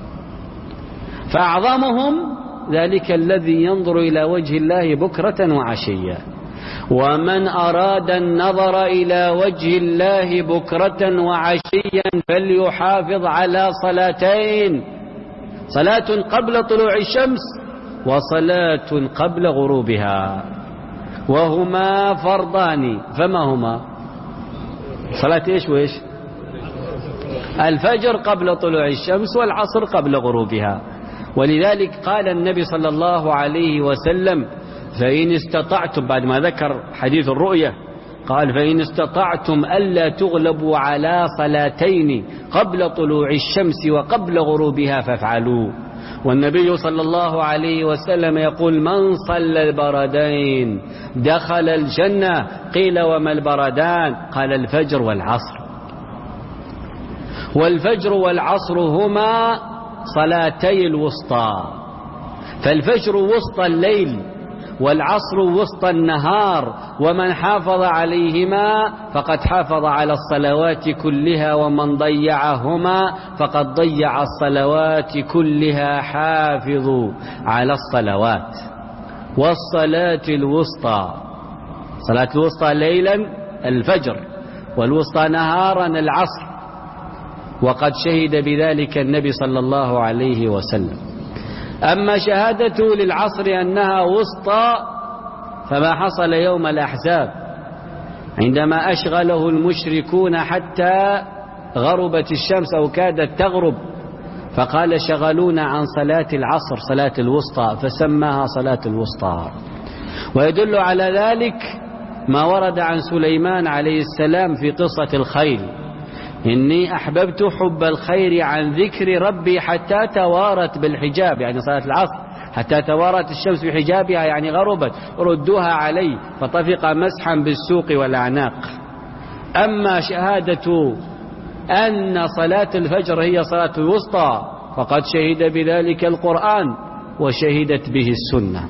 فأعظمهم ذلك الذي ينظر إلى وجه الله بكرة وعشية. ومن أراد النظر إلى وجه الله بكرة وعشيا فليحافظ على صلاتين: صلاة قبل طلوع الشمس وصلاة قبل غروبها، وهما فرضان. فما هما؟ صلاة إيش وإيش؟ الفجر قبل طلوع الشمس، والعصر قبل غروبها. ولذلك قال النبي صلى الله عليه وسلم: فإن استطعتم، بعد ما ذكر حديث الرؤية قال: فإن استطعتم ألا تغلبوا على صلاتين قبل طلوع الشمس وقبل غروبها فافعلوا. والنبي صلى الله عليه وسلم يقول: من صلى البردين دخل الجنة. قيل: وما البردان؟ قال: الفجر والعصر. والفجر والعصر هما صلاتي الوسطى، فالفجر وسط الليل والعصر وسط النهار، ومن حافظ عليهما فقد حافظ على الصلوات كلها، ومن ضيعهما فقد ضيع الصلوات كلها. حافظوا على الصلوات. والصلاة الوسطى، صلاة الوسطى ليلا الفجر، والوسطى نهارا العصر، وقد شهد بذلك النبي صلى الله عليه وسلم. أما شهادته للعصر أنها وسطى فما حصل يوم الأحزاب عندما أشغله المشركون حتى غربت الشمس أو كادت تغرب، فقال: شغلونا عن صلاة العصر، صلاة الوسطى، فسماها صلاة الوسطى. ويدل على ذلك ما ورد عن سليمان عليه السلام في قصة الخيل: إني أحببت حب الخير عن ذكر ربي حتى توارت بالحجاب، يعني صلاة العصر، حتى توارت الشمس بحجابها يعني غربت، ردوها علي فطفق مسحا بالسوق والأعناق. أما شهادة أن صلاة الفجر هي صلاة الوسطى فقد شهد بذلك القرآن وشهدت به السنة.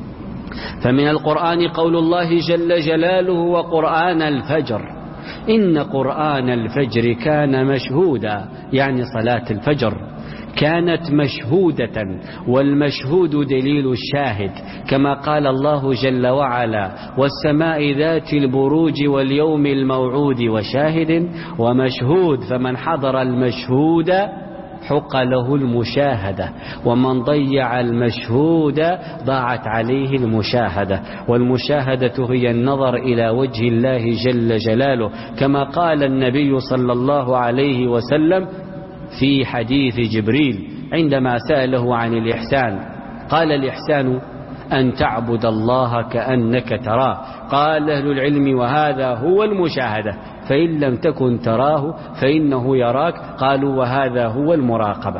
فمن القرآن قول الله جل جلاله: وقرآن الفجر إن قرآن الفجر كان مشهودا، يعني صلاة الفجر كانت مشهودة، والمشهود دليل الشاهد، كما قال الله جل وعلا: والسماء ذات البروج واليوم الموعود وشاهد ومشهود. فمن حضر المشهود حق له المشاهدة، ومن ضيع المشهود ضاعت عليه المشاهدة. والمشاهدة هي النظر إلى وجه الله جل جلاله، كما قال النبي صلى الله عليه وسلم في حديث جبريل عندما سأله عن الإحسان، قال: الإحسان أن تعبد الله كأنك تراه. قال أهل العلم: وهذا هو المشاهدة، فإن لم تكن تراه فإنه يراك. قالوا: وهذا هو المراقبة.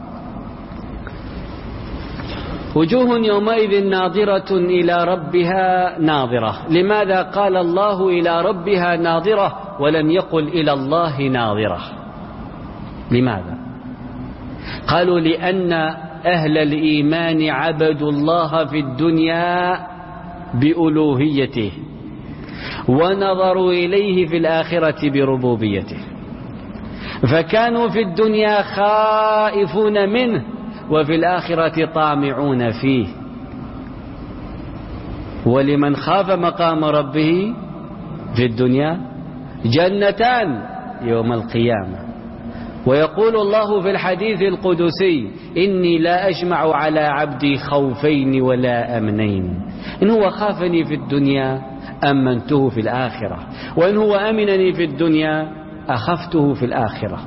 وجوه يومئذ ناظرة إلى ربها ناظرة. لماذا قال الله إلى ربها ناظرة ولم يقل إلى الله ناظرة؟ لماذا؟ قالوا: لأن أهل الإيمان عبدوا الله في الدنيا بألوهيته، ونظروا إليه في الآخرة بربوبيته. فكانوا في الدنيا خائفون منه وفي الآخرة طامعون فيه. ولمن خاف مقام ربه في الدنيا جنتان يوم القيامة. ويقول الله في الحديث القدسي: إني لا أجمع على عبدي خوفين ولا أمنين، إن هو خافني في الدنيا أمنته في الآخرة، وإن هو أمنني في الدنيا أخفته في الآخرة.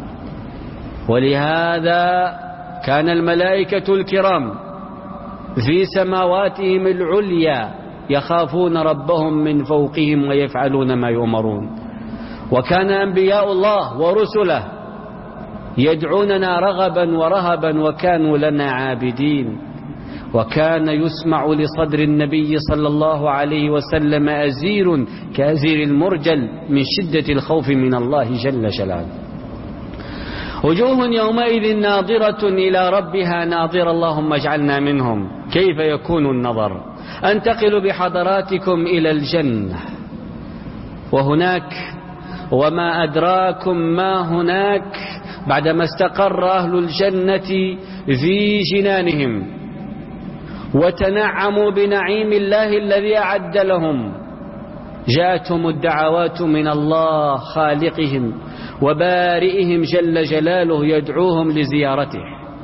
ولهذا كان الملائكة الكرام في سماواتهم العليا يخافون ربهم من فوقهم ويفعلون ما يؤمرون. وكان أنبياء الله ورسله يدعوننا رغبا ورهبا وكانوا لنا عابدين. وكان يسمع لصدر النبي صلى الله عليه وسلم أزير كأزير المرجل من شدة الخوف من الله جل جلاله. وجوه يومئذ ناظرة إلى ربها ناظرة، اللهم اجعلنا منهم. كيف يكون النظر؟ أنتقل بحضراتكم إلى الجنة، وهناك وما أدراكم ما هناك بعدما استقر أهل الجنة في جنانهم وتنعموا بنعيم الله الذي أعد لهم، جاءتهم الدعوات من الله خالقهم وبارئهم جل جلاله يدعوهم لزيارته.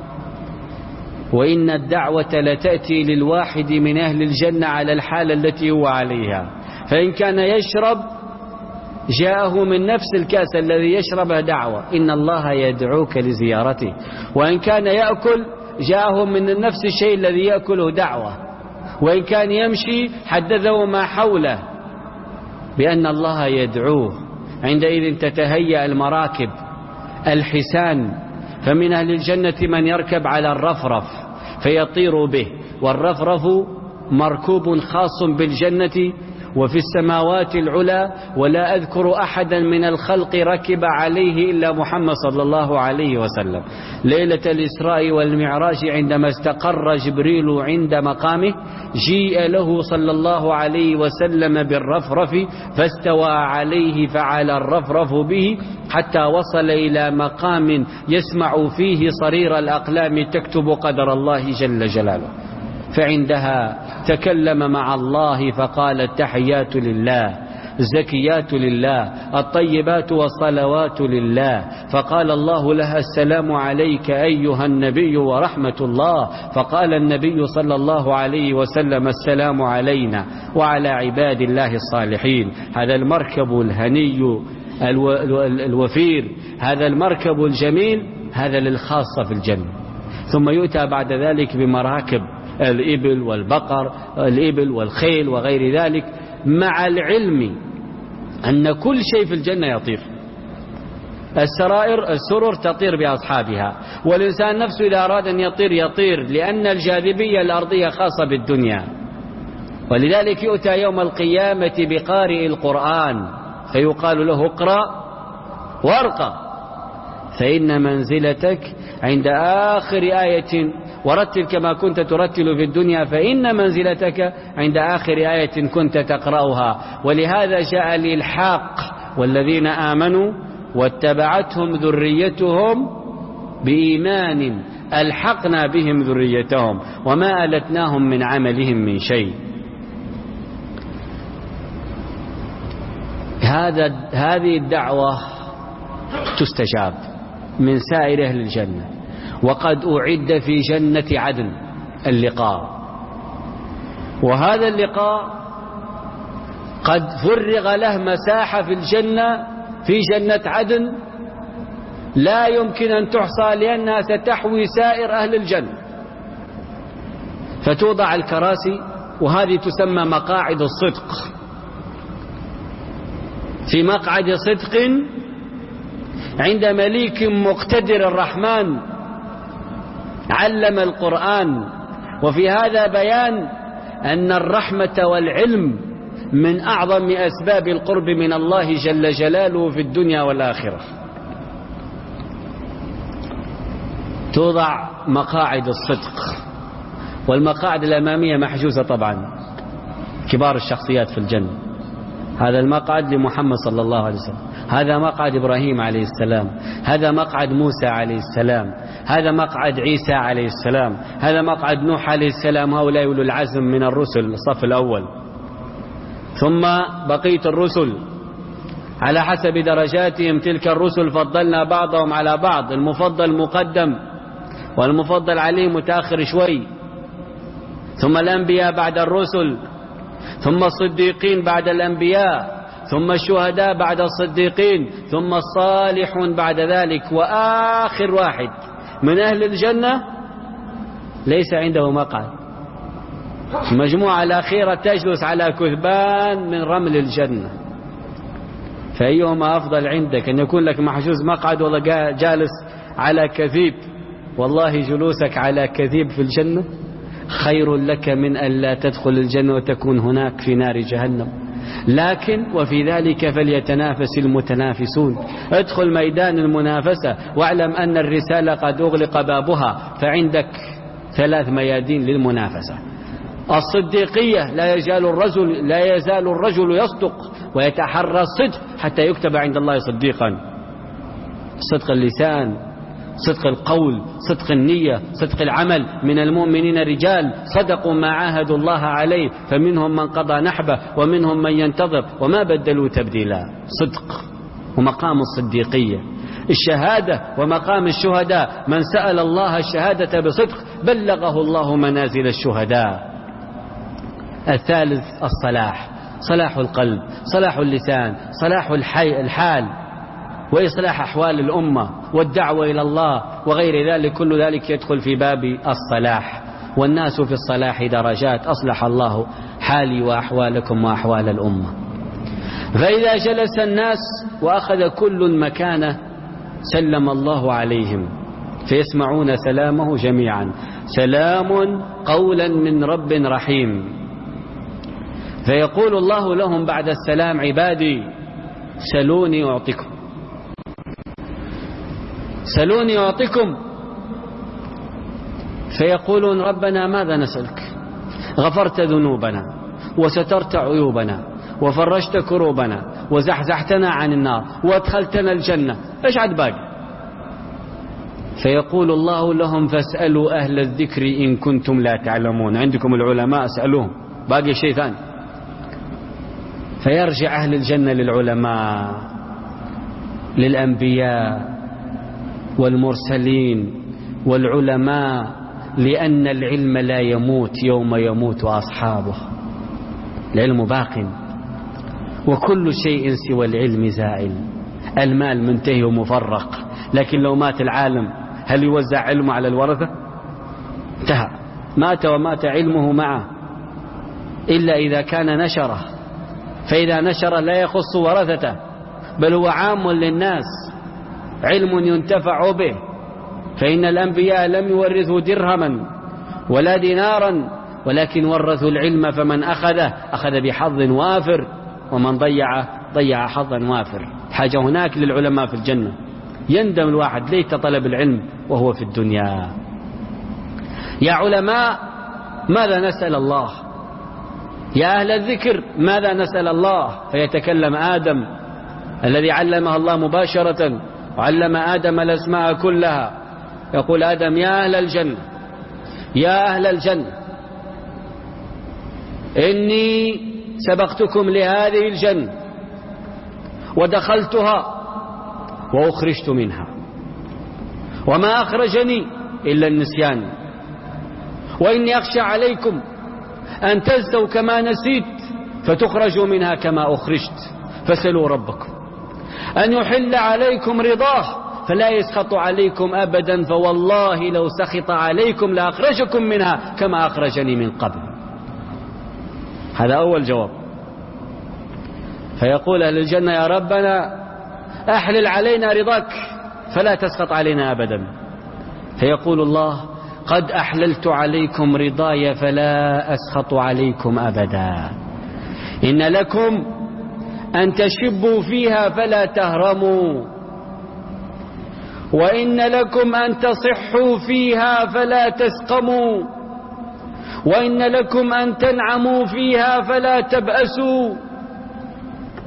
وإن الدعوة لتأتي للواحد من أهل الجنة على الحالة التي هو عليها، فإن كان يشرب جاءه من نفس الكاس الذي يشربه دعوة، إن الله يدعوك لزيارته. وإن كان يأكل جاءه من نفس الشيء الذي يأكله دعوة. وإن كان يمشي حدثه ما حوله بأن الله يدعوه. عندئذ تتهيأ المراكب الحسان، فمن أهل الجنة من يركب على الرفرف فيطير به، والرفرف مركوب خاص بالجنة وفي السماوات العلى، ولا أذكر أحدا من الخلق ركب عليه إلا محمد صلى الله عليه وسلم. ليلة الإسراء والمعراج عندما استقر جبريل عند مقامه جيء له صلى الله عليه وسلم بالرفرف فاستوى عليه فعلى الرفرف به حتى وصل إلى مقام يسمع فيه صرير الأقلام تكتب قدر الله جل جلاله. فعندها تكلم مع الله فقال: التحيات لله، الزكيات لله، الطيبات والصلوات لله. فقال الله لها: السلام عليك أيها النبي ورحمة الله. فقال النبي صلى الله عليه وسلم: السلام علينا وعلى عباد الله الصالحين. هذا المركب الهني الوفير، هذا المركب الجميل، هذا للخاصة في الجنة. ثم يؤتى بعد ذلك بمراكب الإبل والبقر، الإبل والخيل وغير ذلك، مع العلم أن كل شيء في الجنة يطير. السرائر السرر تطير بأصحابها، والإنسان نفسه إذا أراد أن يطير يطير، لأن الجاذبية الأرضية خاصة بالدنيا. ولذلك يؤتى يوم القيامة بقارئ القرآن فيقال له: اقرأ وارقى، فإن منزلتك عند آخر آية، ورتل كما كنت ترتل في الدنيا، فإن منزلتك عند آخر آية كنت تقرأها. ولهذا جاء الإلحاق: والذين آمنوا واتبعتهم ذريتهم بإيمان ألحقنا بهم ذريتهم وما ألتناهم من عملهم من شيء. هذا هذه الدعوة تستجاب من سائر أهل الجنة. وقد أعد في جنة عدن اللقاء، وهذا اللقاء قد فرغ له مساحة في الجنة، في جنة عدن لا يمكن أن تحصى، لأنها ستحوي سائر أهل الجنة. فتوضع الكراسي، وهذه تسمى مقاعد الصدق. في مقعد صدق عند مليك مقتدر الرحمن علم القرآن. وفي هذا بيان أن الرحمة والعلم من أعظم أسباب القرب من الله جل جلاله في الدنيا والآخرة. توضع مقاعد الصدق، والمقاعد الأمامية محجوزة طبعا، كبار الشخصيات في الجنة. هذا المقعد لمحمد صلى الله عليه وسلم، هذا مقعد إبراهيم عليه السلام، هذا مقعد موسى عليه السلام، هذا مقعد عيسى عليه السلام، هذا مقعد نوح عليه السلام. هؤلاء أولو العزم من الرسل، الصف الأول. ثم بقية الرسل على حسب درجاتهم، تلك الرسل فضلنا بعضهم على بعض، المفضل مقدم والمفضل عليه متأخر شوي. ثم الأنبياء بعد الرسل، ثم الصديقين بعد الأنبياء، ثم الشهداء بعد الصديقين، ثم الصالحون بعد ذلك. وآخر واحد من أهل الجنة ليس عنده مقعد. المجموعة الأخيرة تجلس على كثبان من رمل الجنة. فأيهما أفضل عندك، أن يكون لك محجوز مقعد ولا جالس على كثيب؟ والله جلوسك على كثيب في الجنة خير لك من أن لا تدخل الجنة وتكون هناك في نار جهنم. لكن وفي ذلك فليتنافس المتنافسون. ادخل ميدان المنافسة واعلم أن الرسالة قد أغلق بابها، فعندك ثلاث ميادين للمنافسة. الصديقية، لا يزال الرجل لا يزال الرجل يصدق ويتحرى الصدق حتى يكتب عند الله صديقا. صدق اللسان، صدق القول، صدق النية، صدق العمل. من المؤمنين رجال صدقوا ما عاهدوا الله عليه، فمنهم من قضى نحبه ومنهم من ينتظر وما بدلوا تبديلا. صدق ومقام الصديقية. الشهادة ومقام الشهداء، من سأل الله الشهادة بصدق بلغه الله منازل الشهداء. الثالث الصلاح، صلاح القلب، صلاح اللسان، صلاح الحال، وإصلاح أحوال الأمة والدعوة إلى الله وغير ذلك. كل ذلك يدخل في باب الصلاح. والناس في الصلاح درجات، أصلح الله حالي وأحوالكم وأحوال الأمة. فإذا جلس الناس وأخذ كل مكانه سلم الله عليهم فيسمعون سلامه جميعا. سلام قولا من رب رحيم. فيقول الله لهم بعد السلام: عبادي سلوني أعطيكم، سلوني أعطيكم. فيقولون: ربنا ماذا نسألك؟ غفرت ذنوبنا وسترت عيوبنا وفرجت كروبنا وزحزحتنا عن النار وادخلتنا الجنة، ايش عاد باقي؟ فيقول الله لهم: فاسألوا أهل الذكر إن كنتم لا تعلمون. عندكم العلماء اسألوهم، باقي شيء ثاني. فيرجع أهل الجنة للعلماء، للأنبياء والمرسلين والعلماء، لأن العلم لا يموت يوم يموت أصحابه. العلم باق، وكل شيء سوى العلم زائل. المال منتهي ومفرق، لكن لو مات العالم هل يوزع علمه على الورثة؟ انتهى، مات ومات علمه معه، إلا إذا كان نشره. فإذا نشر لا يخص ورثته، بل هو عام للناس، علم ينتفع به. فإن الأنبياء لم يورثوا درهما ولا دينارا، ولكن ورثوا العلم، فمن أخذه أخذ بحظ وافر، ومن ضيع ضيع حظا وافر. حاجة هناك للعلماء في الجنة. يندم الواحد ليت طلب العلم وهو في الدنيا. يا علماء ماذا نسأل الله؟ يا أهل الذكر ماذا نسأل الله؟ فيتكلم آدم الذي علمه الله مباشرة، وعلم آدم الأسماء كلها. يقول آدم: يا أهل الجنة، يا أهل الجنة، إني سبقتكم لهذه الجنة ودخلتها وأخرجت منها، وما أخرجني إلا النسيان، وإني أخشى عليكم أن تنسوا كما نسيت فتخرجوا منها كما أخرجت، فسلوا ربكم أن يحل عليكم رضاه فلا يسخط عليكم أبدا، فوالله لو سخط عليكم لأخرجكم منها كما أخرجني من قبل. هذا أول جواب. فيقول أهل الجنة: يا ربنا أحلل علينا رضاك فلا تسخط علينا أبدا. فيقول الله: قد أحللت عليكم رضاي فلا أسخط عليكم أبدا. إن لكم أن تشبوا فيها فلا تهرموا، وإن لكم أن تصحوا فيها فلا تسقموا، وإن لكم أن تنعموا فيها فلا تبأسوا،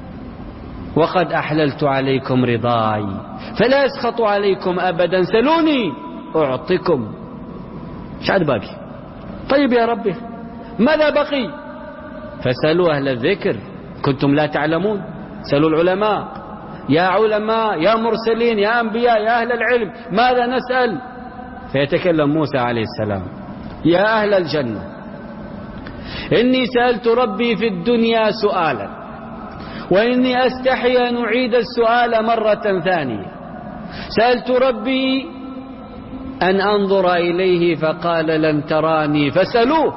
وقد أحللت عليكم رضاي فلا يسخط عليكم أبدا، سلوني أعطكم. مش عاد باقي. طيب يا ربي ماذا بقي؟ فسألوا أهل الذكر كنتم لا تعلمون، سألوا العلماء، يا علماء يا مرسلين يا أنبياء يا أهل العلم ماذا نسأل؟ فيتكلم موسى عليه السلام: يا أهل الجنة إني سألت ربي في الدنيا سؤالا وإني أستحي أن أعيد السؤال مرة ثانية. سألت ربي أن أنظر إليه فقال لن تراني، فسألوه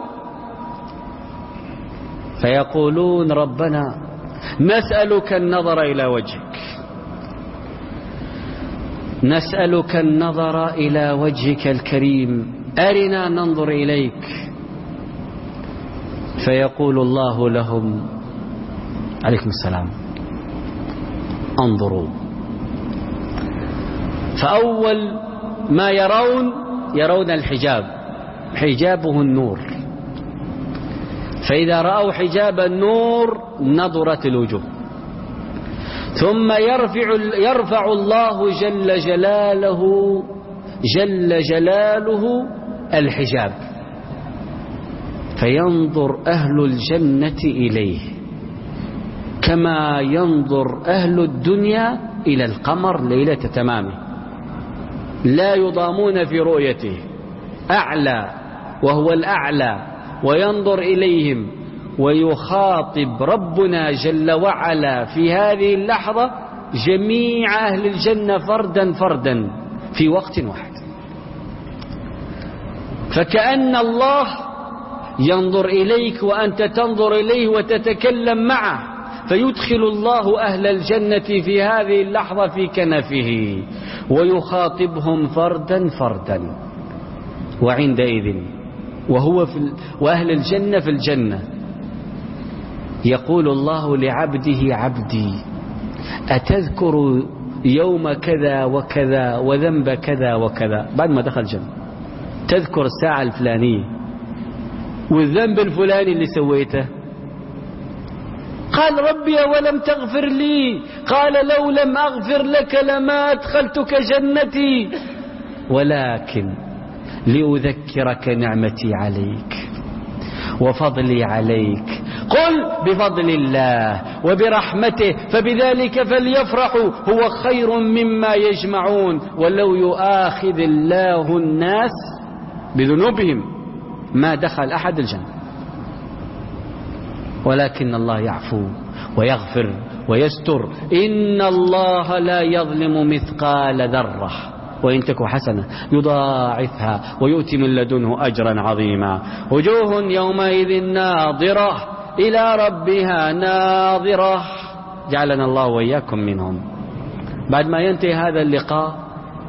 فيقولون ربنا نسألك النظر إلى وجهك، نسألك النظر إلى وجهك الكريم، أرنا ننظر إليك. فيقول الله لهم: عليكم السلام، انظروا. فأول ما يرون يرون الحجاب، حجابه النور، فإذا رأوا حجاب النور نضرت الوجوه. ثم يرفع, يرفع الله جل جلاله جل جلاله الحجاب، فينظر أهل الجنة إليه كما ينظر أهل الدنيا إلى القمر ليلة تمامه، لا يضامون في رؤيته، أعلى وهو الأعلى، وينظر إليهم ويخاطب ربنا جل وعلا في هذه اللحظة جميع أهل الجنة فردا فردا في وقت واحد. فكأن الله ينظر إليك وأنت تنظر إليه وتتكلم معه، فيدخل الله أهل الجنة في هذه اللحظة في كنفه ويخاطبهم فردا فردا. وعندئذ وهو في ال... وأهل الجنة في الجنة يقول الله لعبده: عبدي أتذكر يوم كذا وكذا وذنب كذا وكذا؟ بعد ما دخل الجنة تذكر الساعة الفلانية والذنب الفلاني اللي سويته. قال: ربي ولم تغفر لي. قال: لو لم أغفر لك لما أدخلتك جنتي، ولكن لأذكرك نعمتي عليك وفضلي عليك. قل بفضل الله وبرحمته فبذلك فليفرحوا هو خير مما يجمعون. ولو يؤاخذ الله الناس بذنوبهم ما دخل أحد الجنة، ولكن الله يعفو ويغفر ويستر. إن الله لا يظلم مثقال ذرة وإن تك حسنة يضاعفها ويؤتي من لدنه أجرا عظيما. وجوه يومئذ ناظرة إلى ربها ناظرة، جعلنا الله وإياكم منهم. بعد ما ينتهي هذا اللقاء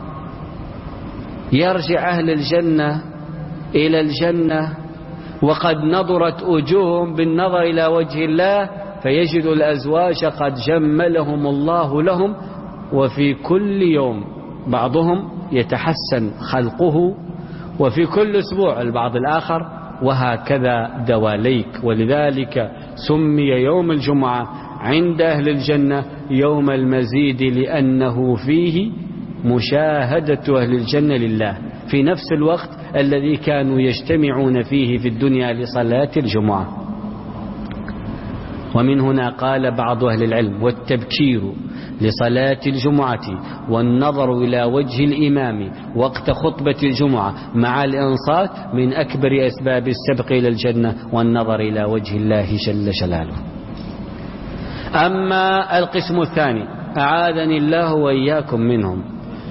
يرجع أهل الجنة إلى الجنة وقد نظرت وجوههم بالنظر إلى وجه الله، فيجد الأزواج قد جملهم الله لهم. وفي كل يوم بعضهم يتحسن خلقه، وفي كل أسبوع البعض الآخر، وهكذا دواليك. ولذلك سمي يوم الجمعة عند أهل الجنة يوم المزيد، لأنه فيه مشاهدة أهل الجنة لله في نفس الوقت الذي كانوا يجتمعون فيه في الدنيا لصلاة الجمعة. ومن هنا قال بعض أهل العلم: والتبكير لصلاة الجمعة والنظر إلى وجه الإمام وقت خطبة الجمعة مع الإنصات من أكبر أسباب السبق إلى الجنة والنظر إلى وجه الله جل جلاله. أما القسم الثاني أعاذني الله وإياكم منهم: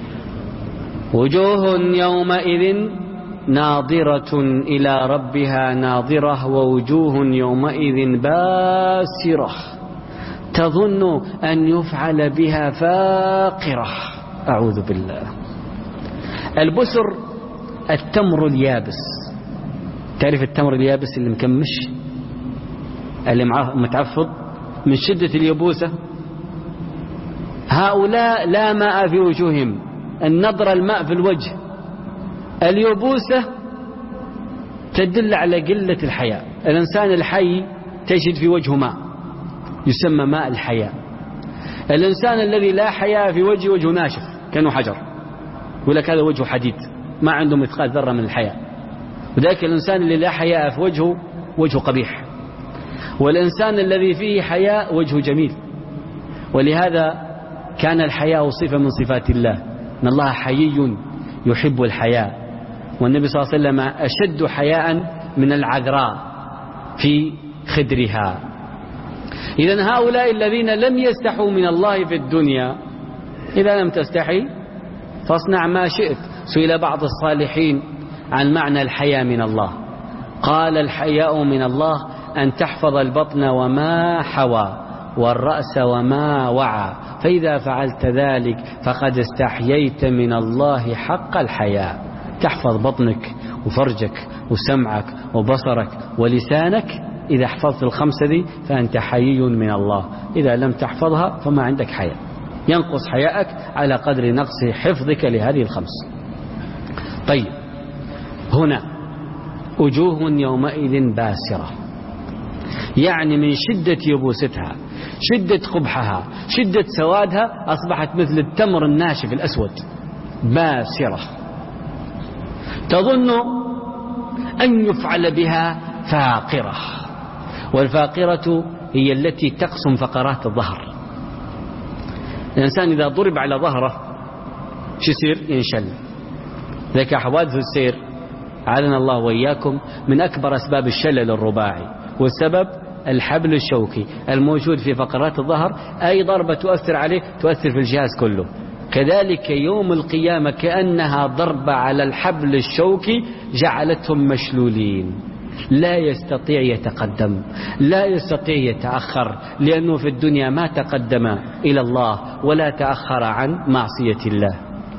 وجوه يومئذ ناظرة إلى ربها ناظرة ووجوه يومئذ باسرة تظن أن يفعل بها فاقرة. أعوذ بالله. البسر التمر اليابس، تعرف التمر اليابس اللي مكمش اللي متعفض من شدة اليبوسة؟ هؤلاء لا ماء في وجوههم، النظر الماء في الوجه. اليبوسة تدل على قلة الحياء. الإنسان الحي تجد في وجهه ماء يسمى ماء الحياء. الإنسان الذي لا حياء في وجهه وجهه ناشف كأنه حجر، يقول لك هذا وجهه حديد، ما عنده مثقال ذرة من الحياء. وذلك الإنسان اللي لا حياء في وجهه وجهه قبيح. والإنسان الذي فيه حياء وجهه جميل. ولهذا كان الحياء صفة من صفات الله، إن الله حيي يحب الحياء. والنبي صلى الله عليه وسلم أشد حياء من العذراء في خدرها. إذن هؤلاء الذين لم يستحوا من الله في الدنيا، إذا لم تستحي فاصنع ما شئت. سئل بعض الصالحين عن معنى الحياء من الله، قال الحياء من الله أن تحفظ البطن وما حوى والرأس وما وعى، فإذا فعلت ذلك فقد استحييت من الله حق الحياء. تحفظ بطنك وفرجك وسمعك وبصرك ولسانك، إذا حفظت الخمسة دي فأنت حيي من الله. إذا لم تحفظها فما عندك حياء، ينقص حياءك على قدر نقص حفظك لهذه الخمس. طيب، هنا وجوه يومئذ باسرة، يعني من شدة يبوستها، شدة قبحها، شدة سوادها، أصبحت مثل التمر الناشف الأسود، باسرة، تظن أن يفعل بها فاقرة. والفاقرة هي التي تقسم فقرات الظهر. الإنسان إذا ضرب على ظهره شو يصير؟ ينشل. ذلك حوادث السير عادنا الله وإياكم من أكبر أسباب الشلل الرباعي، والسبب الحبل الشوكي الموجود في فقرات الظهر. أي ضربة تؤثر عليه تؤثر في الجهاز كله. كذلك يوم القيامة كأنها ضربة على الحبل الشوكي جعلتهم مشلولين، لا يستطيع يتقدم، لا يستطيع يتأخر، لأنه في الدنيا ما تقدم إلى الله ولا تأخر عن معصية الله.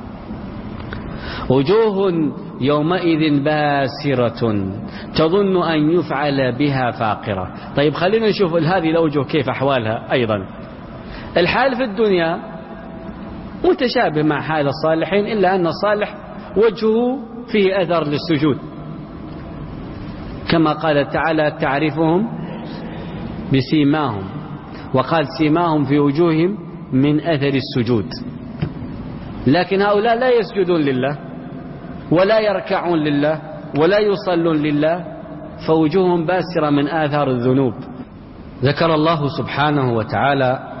وجوه يومئذ باسرة تظن أن يفعل بها فاقرة. طيب، خلينا نشوف هذه الأوجه كيف أحوالها. أيضا الحال في الدنيا متشابه مع حال الصالحين، إلا أن الصالح وجهه فيه أثر للسجود، كما قال تعالى تعرفهم بسيماهم، وقال سيماهم في وجوههم من أثر السجود. لكن هؤلاء لا يسجدون لله ولا يركعون لله ولا يصلون لله، فوجوههم باسرة من آثار الذنوب. ذكر الله سبحانه وتعالى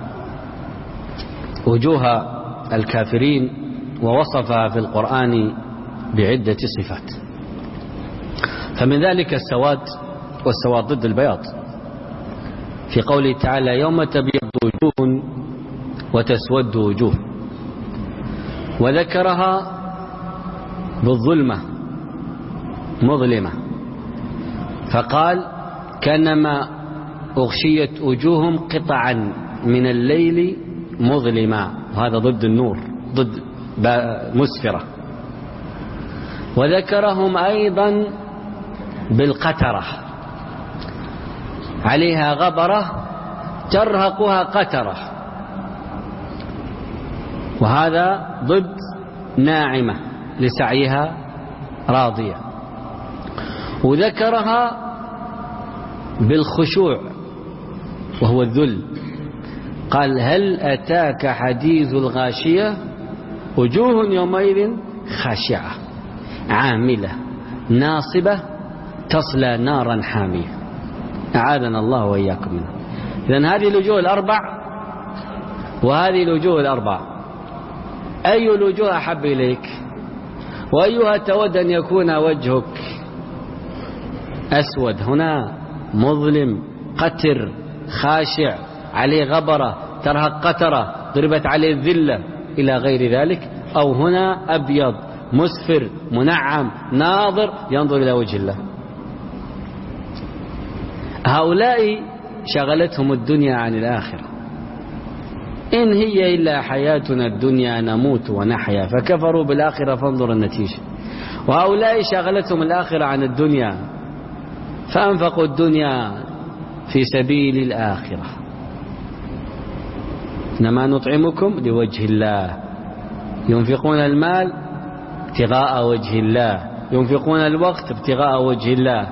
وجوه الكافرين ووصفها في القرآن بعدة صفات، فمن ذلك السواد، والسواد ضد البياض، في قوله تعالى يوم تبيض وجوه وتسود وجوه، وذكرها بالظلمة مظلمة، فقال كأنما أغشيت وجوههم قطعا من الليل مظلما، وهذا ضد النور، ضد مسفرة. وذكرهم أيضا بالقترة، عليها غبرة ترهقها قترة، وهذا ضد ناعمة لسعيها راضية. وذكرها بالخشوع وهو الذل، قال هل أتاك حديث الغاشية وجوه يومئذ خاشعة عاملة ناصبة تصلى نارا حامية، أعاذنا الله وإياكم منها. إذن هذه الوجوه الأربع وهذه الوجوه الأربع، أي الوجوه أحب إليك؟ وأيها تود أن يكون وجهك؟ أسود هنا مظلم قتر خاشع عليه غبرة ترهق قترة ضربت عليه الذلة إلى غير ذلك، أو هنا أبيض مسفر منعم ناظر ينظر إلى وجه الله. هؤلاء شغلتهم الدنيا عن الآخرة، إن هي إلا حياتنا الدنيا نموت ونحيا، فكفروا بالآخرة فانظر النتيجة. وهؤلاء شغلتهم الآخرة عن الدنيا فأنفقوا الدنيا في سبيل الآخرة. إنما نطعمكم لوجه الله، ينفقون المال ابتغاء وجه الله، ينفقون الوقت ابتغاء وجه الله.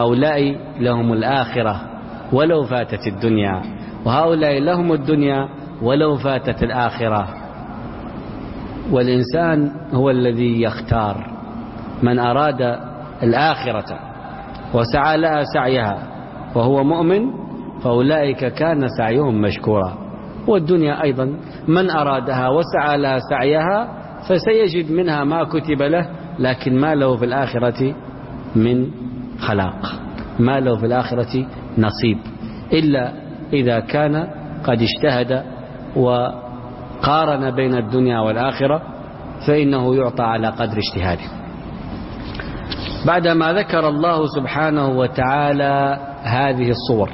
فهؤلاء لهم الآخرة ولو فاتت الدنيا، وهؤلاء لهم الدنيا ولو فاتت الآخرة. والإنسان هو الذي يختار. من أراد الآخرة وسعى لها سعيها وهو مؤمن فأولئك كان سعيهم مشكورا. والدنيا أيضا من أرادها وسعى لها سعيها فسيجد منها ما كتب له، لكن ما له في الآخرة من خلاق، ما له في الآخرة نصيب، إلا إذا كان قد اجتهد وقارن بين الدنيا والآخرة فإنه يعطى على قدر اجتهاده. بعدما ذكر الله سبحانه وتعالى هذه الصور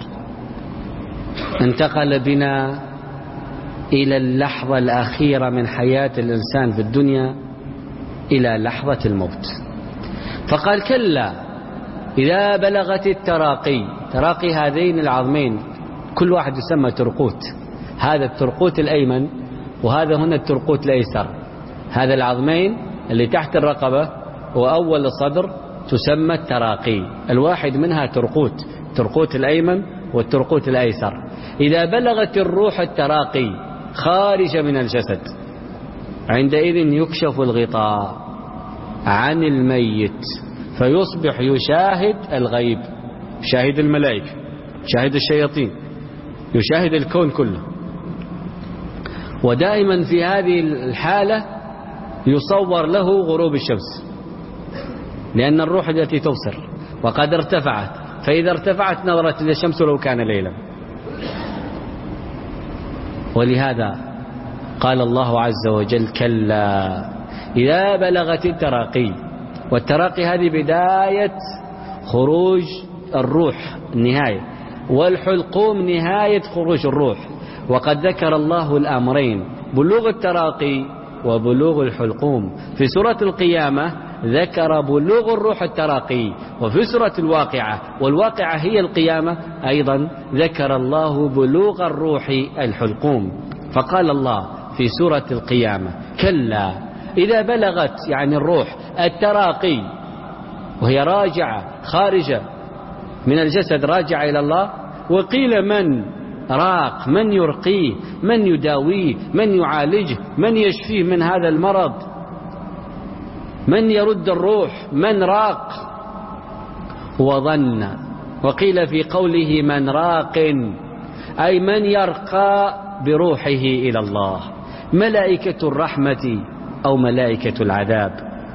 انتقل بنا إلى اللحظة الأخيرة من حياة الإنسان في الدنيا، إلى لحظة الموت. فقال: كلا إذا بلغت التراقي. تراقي هذين العظمين كل واحد يسمى ترقوت، هذا الترقوت الأيمن وهذا هنا الترقوت الأيسر. هذا العظمين اللي تحت الرقبة وأول الصدر تسمى التراقي، الواحد منها ترقوت، ترقوت الأيمن والترقوت الأيسر. إذا بلغت الروح التراقي خارج من الجسد عندئذ يكشف الغطاء عن الميت فيصبح يشاهد الغيب، يشاهد الملائكة، يشاهد الشياطين، يشاهد الكون كله. ودائما في هذه الحالة يصور له غروب الشمس، لأن الروح التي تبصر وقد ارتفعت، فإذا ارتفعت نظرت إلى الشمس لو كان ليلا. ولهذا قال الله عز وجل: كلا إذا بلغت التراقي. والتراقي هذه بداية خروج الروح، النهاية، والحلقوم نهاية خروج الروح. وقد ذكر الله الأمرين: بلوغ التراقي وبلوغ الحلقوم. في سورة القيامة ذكر بلوغ الروح التراقي، وفي سورة الواقعة، والواقعة هي القيامة، أيضا ذكر الله بلوغ الروح الحلقوم. فقال الله في سورة القيامة: كلا إذا بلغت، يعني الروح، التراقي، وهي راجعة خارجة من الجسد راجعة إلى الله. وقيل من راق، من يرقيه، من يداويه، من يعالجه، من يشفيه من هذا المرض، من يرد الروح، من راق. وظن. وقيل في قوله من راق أي من يرقى بروحه إلى الله، ملائكة الرحمة أو ملائكة العذاب.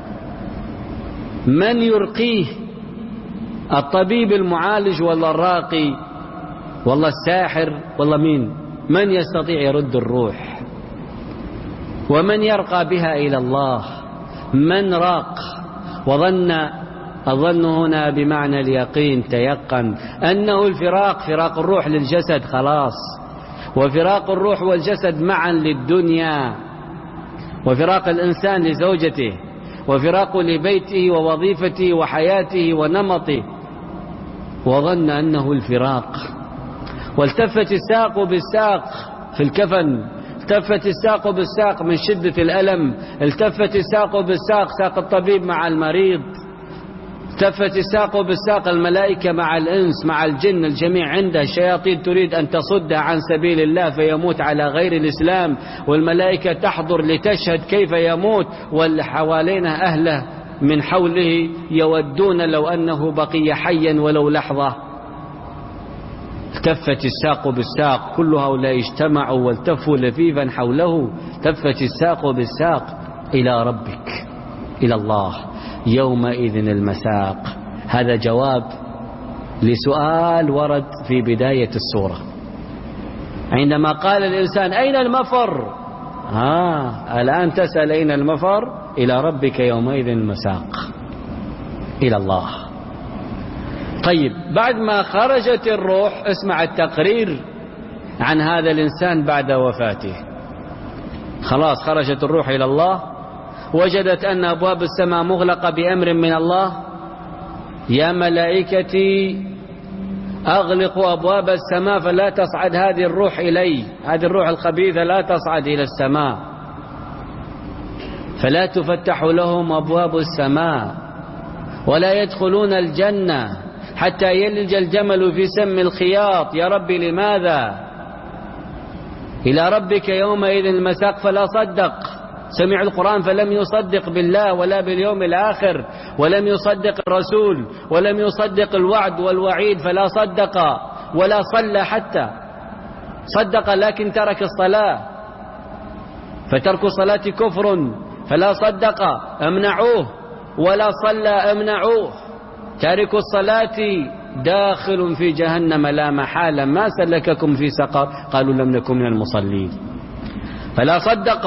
من يرقيه، الطبيب المعالج ولا الراقي والله الساحر والله مين؟ من يستطيع يرد الروح؟ ومن يرقى بها إلى الله، من راق. وظن، الظن هنا بمعنى اليقين، تيقن أنه الفراق، فراق الروح للجسد خلاص، وفراق الروح والجسد معا للدنيا، وفراق الإنسان لزوجته، وفراق لبيته ووظيفته وحياته ونمطه. وظن أنه الفراق. والتفت الساق بالساق في الكفن، التفت الساق بالساق من شدة الألم، التفت الساق بالساق، ساق الطبيب مع المريض، التفت الساق بالساق، الملائكة مع الإنس مع الجن، الجميع عنده. الشياطين تريد أن تصده عن سبيل الله فيموت على غير الإسلام، والملائكة تحضر لتشهد كيف يموت، واللي حوالينه أهله من حوله يودون لو أنه بقي حيا ولو لحظة. التفت الساق بالساق، كل هؤلاء اجتمعوا والتفوا لفيفا حوله. تفت الساق بالساق إلى ربك، إلى الله، يومئذ المساق. هذا جواب لسؤال ورد في بداية السورة، عندما قال الإنسان أين المفر؟ ها الآن تسأل أين المفر؟ إلى ربك يومئذ المساق، إلى الله. طيب، بعد ما خرجت الروح اسمع التقرير عن هذا الإنسان بعد وفاته. خلاص خرجت الروح إلى الله، وجدت أن أبواب السماء مغلقة بأمر من الله: يا ملائكتي أغلقوا أبواب السماء فلا تصعد هذه الروح إلي، هذه الروح الخبيثة لا تصعد إلى السماء، فلا تفتح لهم أبواب السماء ولا يدخلون الجنة حتى يلج الجمل في سم الخياط. يا ربي لماذا؟ إلى ربك يومئذ المساق فلا صدق، سمع القرآن فلم يصدق بالله ولا باليوم الآخر، ولم يصدق الرسول، ولم يصدق الوعد والوعيد فلا صدق ولا صلى، حتى صدق لكن ترك الصلاة، فترك الصلاة كفر، فلا صدق امنعوه، ولا صلى امنعوه. تارك الصلاة داخل في جهنم لا محالة. ما سلككم في سقر؟ قالوا لم نكن من المصلين. فلا صدق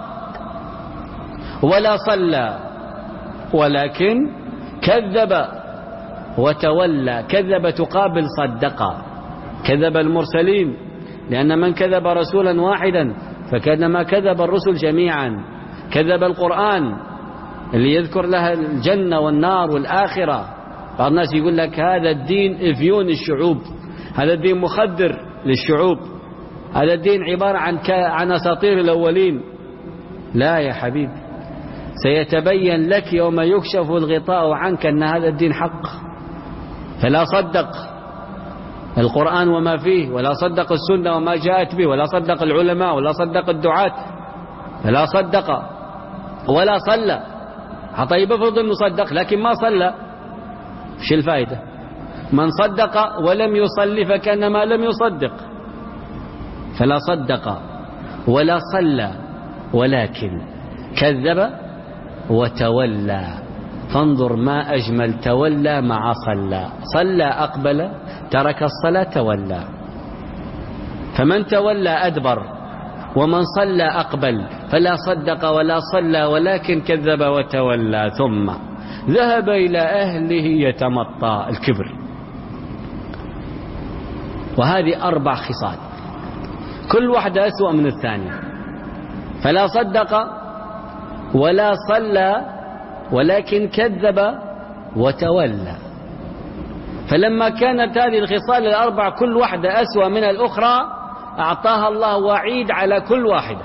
ولا صلى ولكن كذب وتولى. كذب تقابل صدق. كذب المرسلين، لأن من كذب رسولا واحدا فكانما كذب الرسل جميعا. كذب القرآن اللي يذكر لها الجنة والنار والآخرة. بعض الناس يقول لك هذا الدين إفيون الشعوب، هذا الدين مخدر للشعوب، هذا الدين عبارة عن عن أساطير الأولين. لا يا حبيبي، سيتبين لك يوم يكشف الغطاء عنك أن هذا الدين حق. فلا صدق القرآن وما فيه، ولا صدق السنة وما جاءت به، ولا صدق العلماء، ولا صدق الدعاة، فلا صدق ولا صلى. طيب افرض انه صدق لكن ما صلى، ايش الفائدة؟ من صدق ولم يصلي فكأنما لم يصدق. فلا صدق ولا صلى ولكن كذب وتولى. فانظر ما أجمل تولى مع صلى. صلى أقبل، ترك الصلاة تولى. فمن تولى أدبر، ومن صلى أقبل. فلا صدق ولا صلى ولكن كذب وتولى، ثم ذهب إلى أهله يتمطى. الكبر. وهذه أربع خصال كل واحدة أسوأ من الثانية. فلا صدق ولا صلى ولكن كذب وتولى. فلما كانت هذه الخصال الأربع كل واحدة أسوأ من الأخرى، أعطاها الله وعيد على كل واحدة.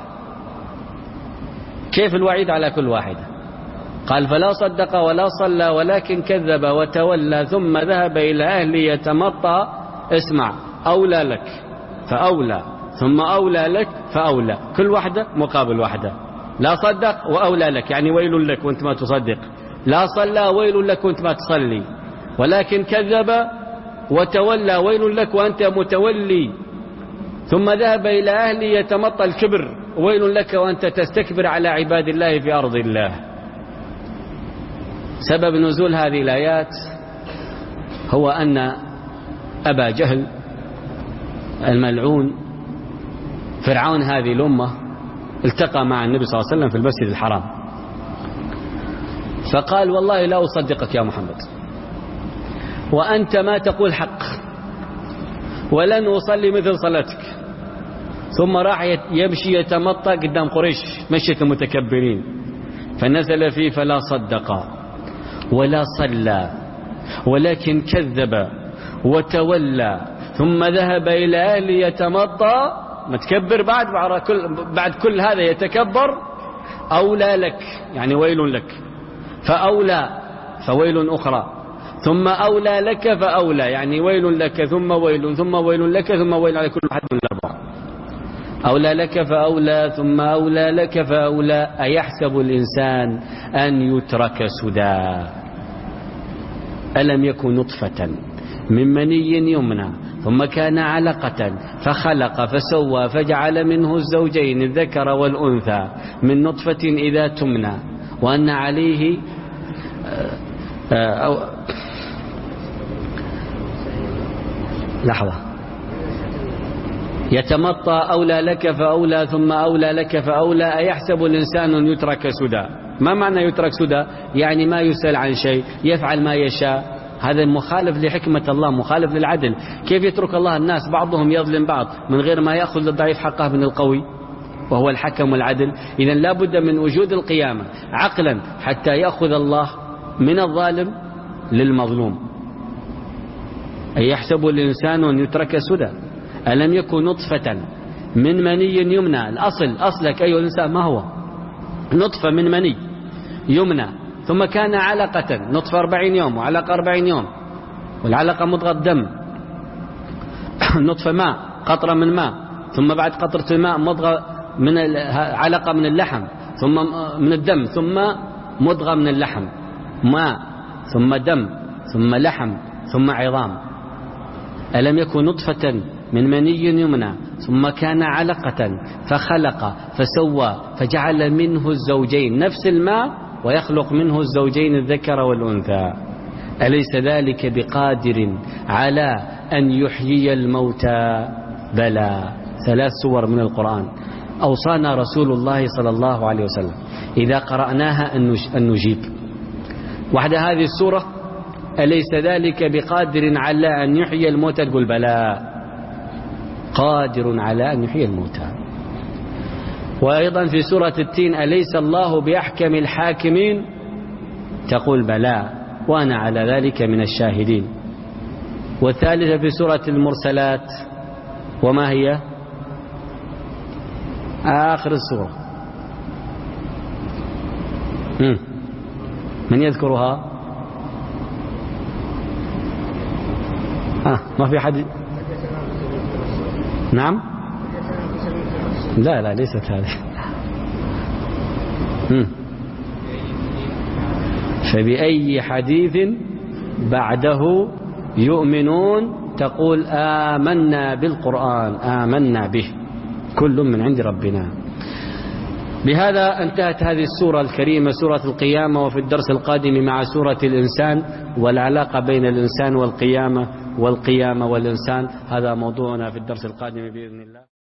كيف الوعيد على كل واحدة؟ قال فلا صدق ولا صلى ولكن كذب وتولى ثم ذهب إلى أهله يتمطى. اسمع، أولى لك فأولى، ثم أولى لك فأولى. كل واحدة مقابل واحدة. لا صدق وأولى لك، يعني ويل لك وانت ما تصدق. لا صلى ويل لك وانت ما تصلي. ولكن كذب وتولى، ويل لك وأنت متولي. ثم ذهب إلى أهله يتمطى. الكبر، ويل لك وأنت تستكبر على عباد الله في أرض الله. سبب نزول هذه الآيات هو أن أبا جهل الملعون فرعون هذه الأمة التقى مع النبي صلى الله عليه وسلم في المسجد الحرام، فقال والله لا أصدقك يا محمد، وأنت ما تقول حق، ولن أصلي مثل صلاتك. ثم راح يمشي يتمطى قدام قريش مشية المتكبرين، فنزل فيه فلا صدق ولا صلى ولكن كذب وتولى ثم ذهب إلى أهله يتمطى. متكبر بعد بعد كل, بعد كل هذا يتكبر. أولى لك يعني ويل لك، فأولى فويل أخرى، ثم أولى لك فأولى يعني ويل لك ثم ويل ثم ويل لك ثم ويل على كل واحد من الأربعة. أولى لك فأولى ثم أولى لك فأولى. أيحسب الإنسان أن يترك سدى؟ ألم يكن نطفة من مني يمنى ثم كان علقة فخلق فسوى فجعل منه الزوجين الذكر والأنثى من نطفة إذا تمنى وأن عليه أو لحظة يتمطى. أولى لك فأولى ثم أولى لك فأولى. أيحسب الإنسان أن يترك سدى؟ ما معنى يترك سدى؟ يعني ما يسأل عن شيء، يفعل ما يشاء. هذا مخالف لحكمة الله، مخالف للعدل. كيف يترك الله الناس بعضهم يظلم بعض من غير ما يأخذ للضعيف حقه من القوي وهو الحكم والعدل؟ إذا لا بد من وجود القيامة عقلا حتى يأخذ الله من الظالم للمظلوم. أي يحسب الإنسان أن يترك سدى؟ ألم يكن نطفة من مني يمنى. الأصل أصلك أيها الإنسان ما هو؟ نطفة من مني يمنى ثم كان علقة، نطفة أربعين يوم وعلقة أربعين يوم، والعلقة مضغة دم، النطفة ماء قطرة من ماء ثم بعد قطرة الماء مضغة من علقة من اللحم، ثم من الدم، ثم مضغة من اللحم، ماء، ثم دم، ثم لحم، ثم عظام. ألم يكن نطفة من مني يمنى ثم كان علقة فخلق فسوى فجعل منه الزوجين، نفس الماء ويخلق منه الزوجين الذكر والأنثى. أليس ذلك بقادر على أن يحيي الموتى؟ بلى. ثلاث سور من القرآن أوصانا رسول الله صلى الله عليه وسلم إذا قرأناها أن نجيب. واحدة هذه السورة أليس ذلك بقادر على أن يحيي الموتى؟ تقول بلى، قادر على أن يحيي الموتى. وأيضا في سورة التين أليس الله بأحكم الحاكمين؟ تقول بلى وأنا على ذلك من الشاهدين. والثالثة في سورة المرسلات، وما هي آخر السورة؟ من يذكرها؟ آه ما في حد. نعم لا لا ليست هذه. فبأي حديث بعده يؤمنون؟ تقول آمنا بالقرآن، آمنا به، كل من عند ربنا. بهذا انتهت هذه السورة الكريمة، سورة القيامة. وفي الدرس القادم مع سورة الإنسان والعلاقة بين الإنسان والقيامة والقيامة والإنسان، هذا موضوعنا في الدرس القادم بإذن الله.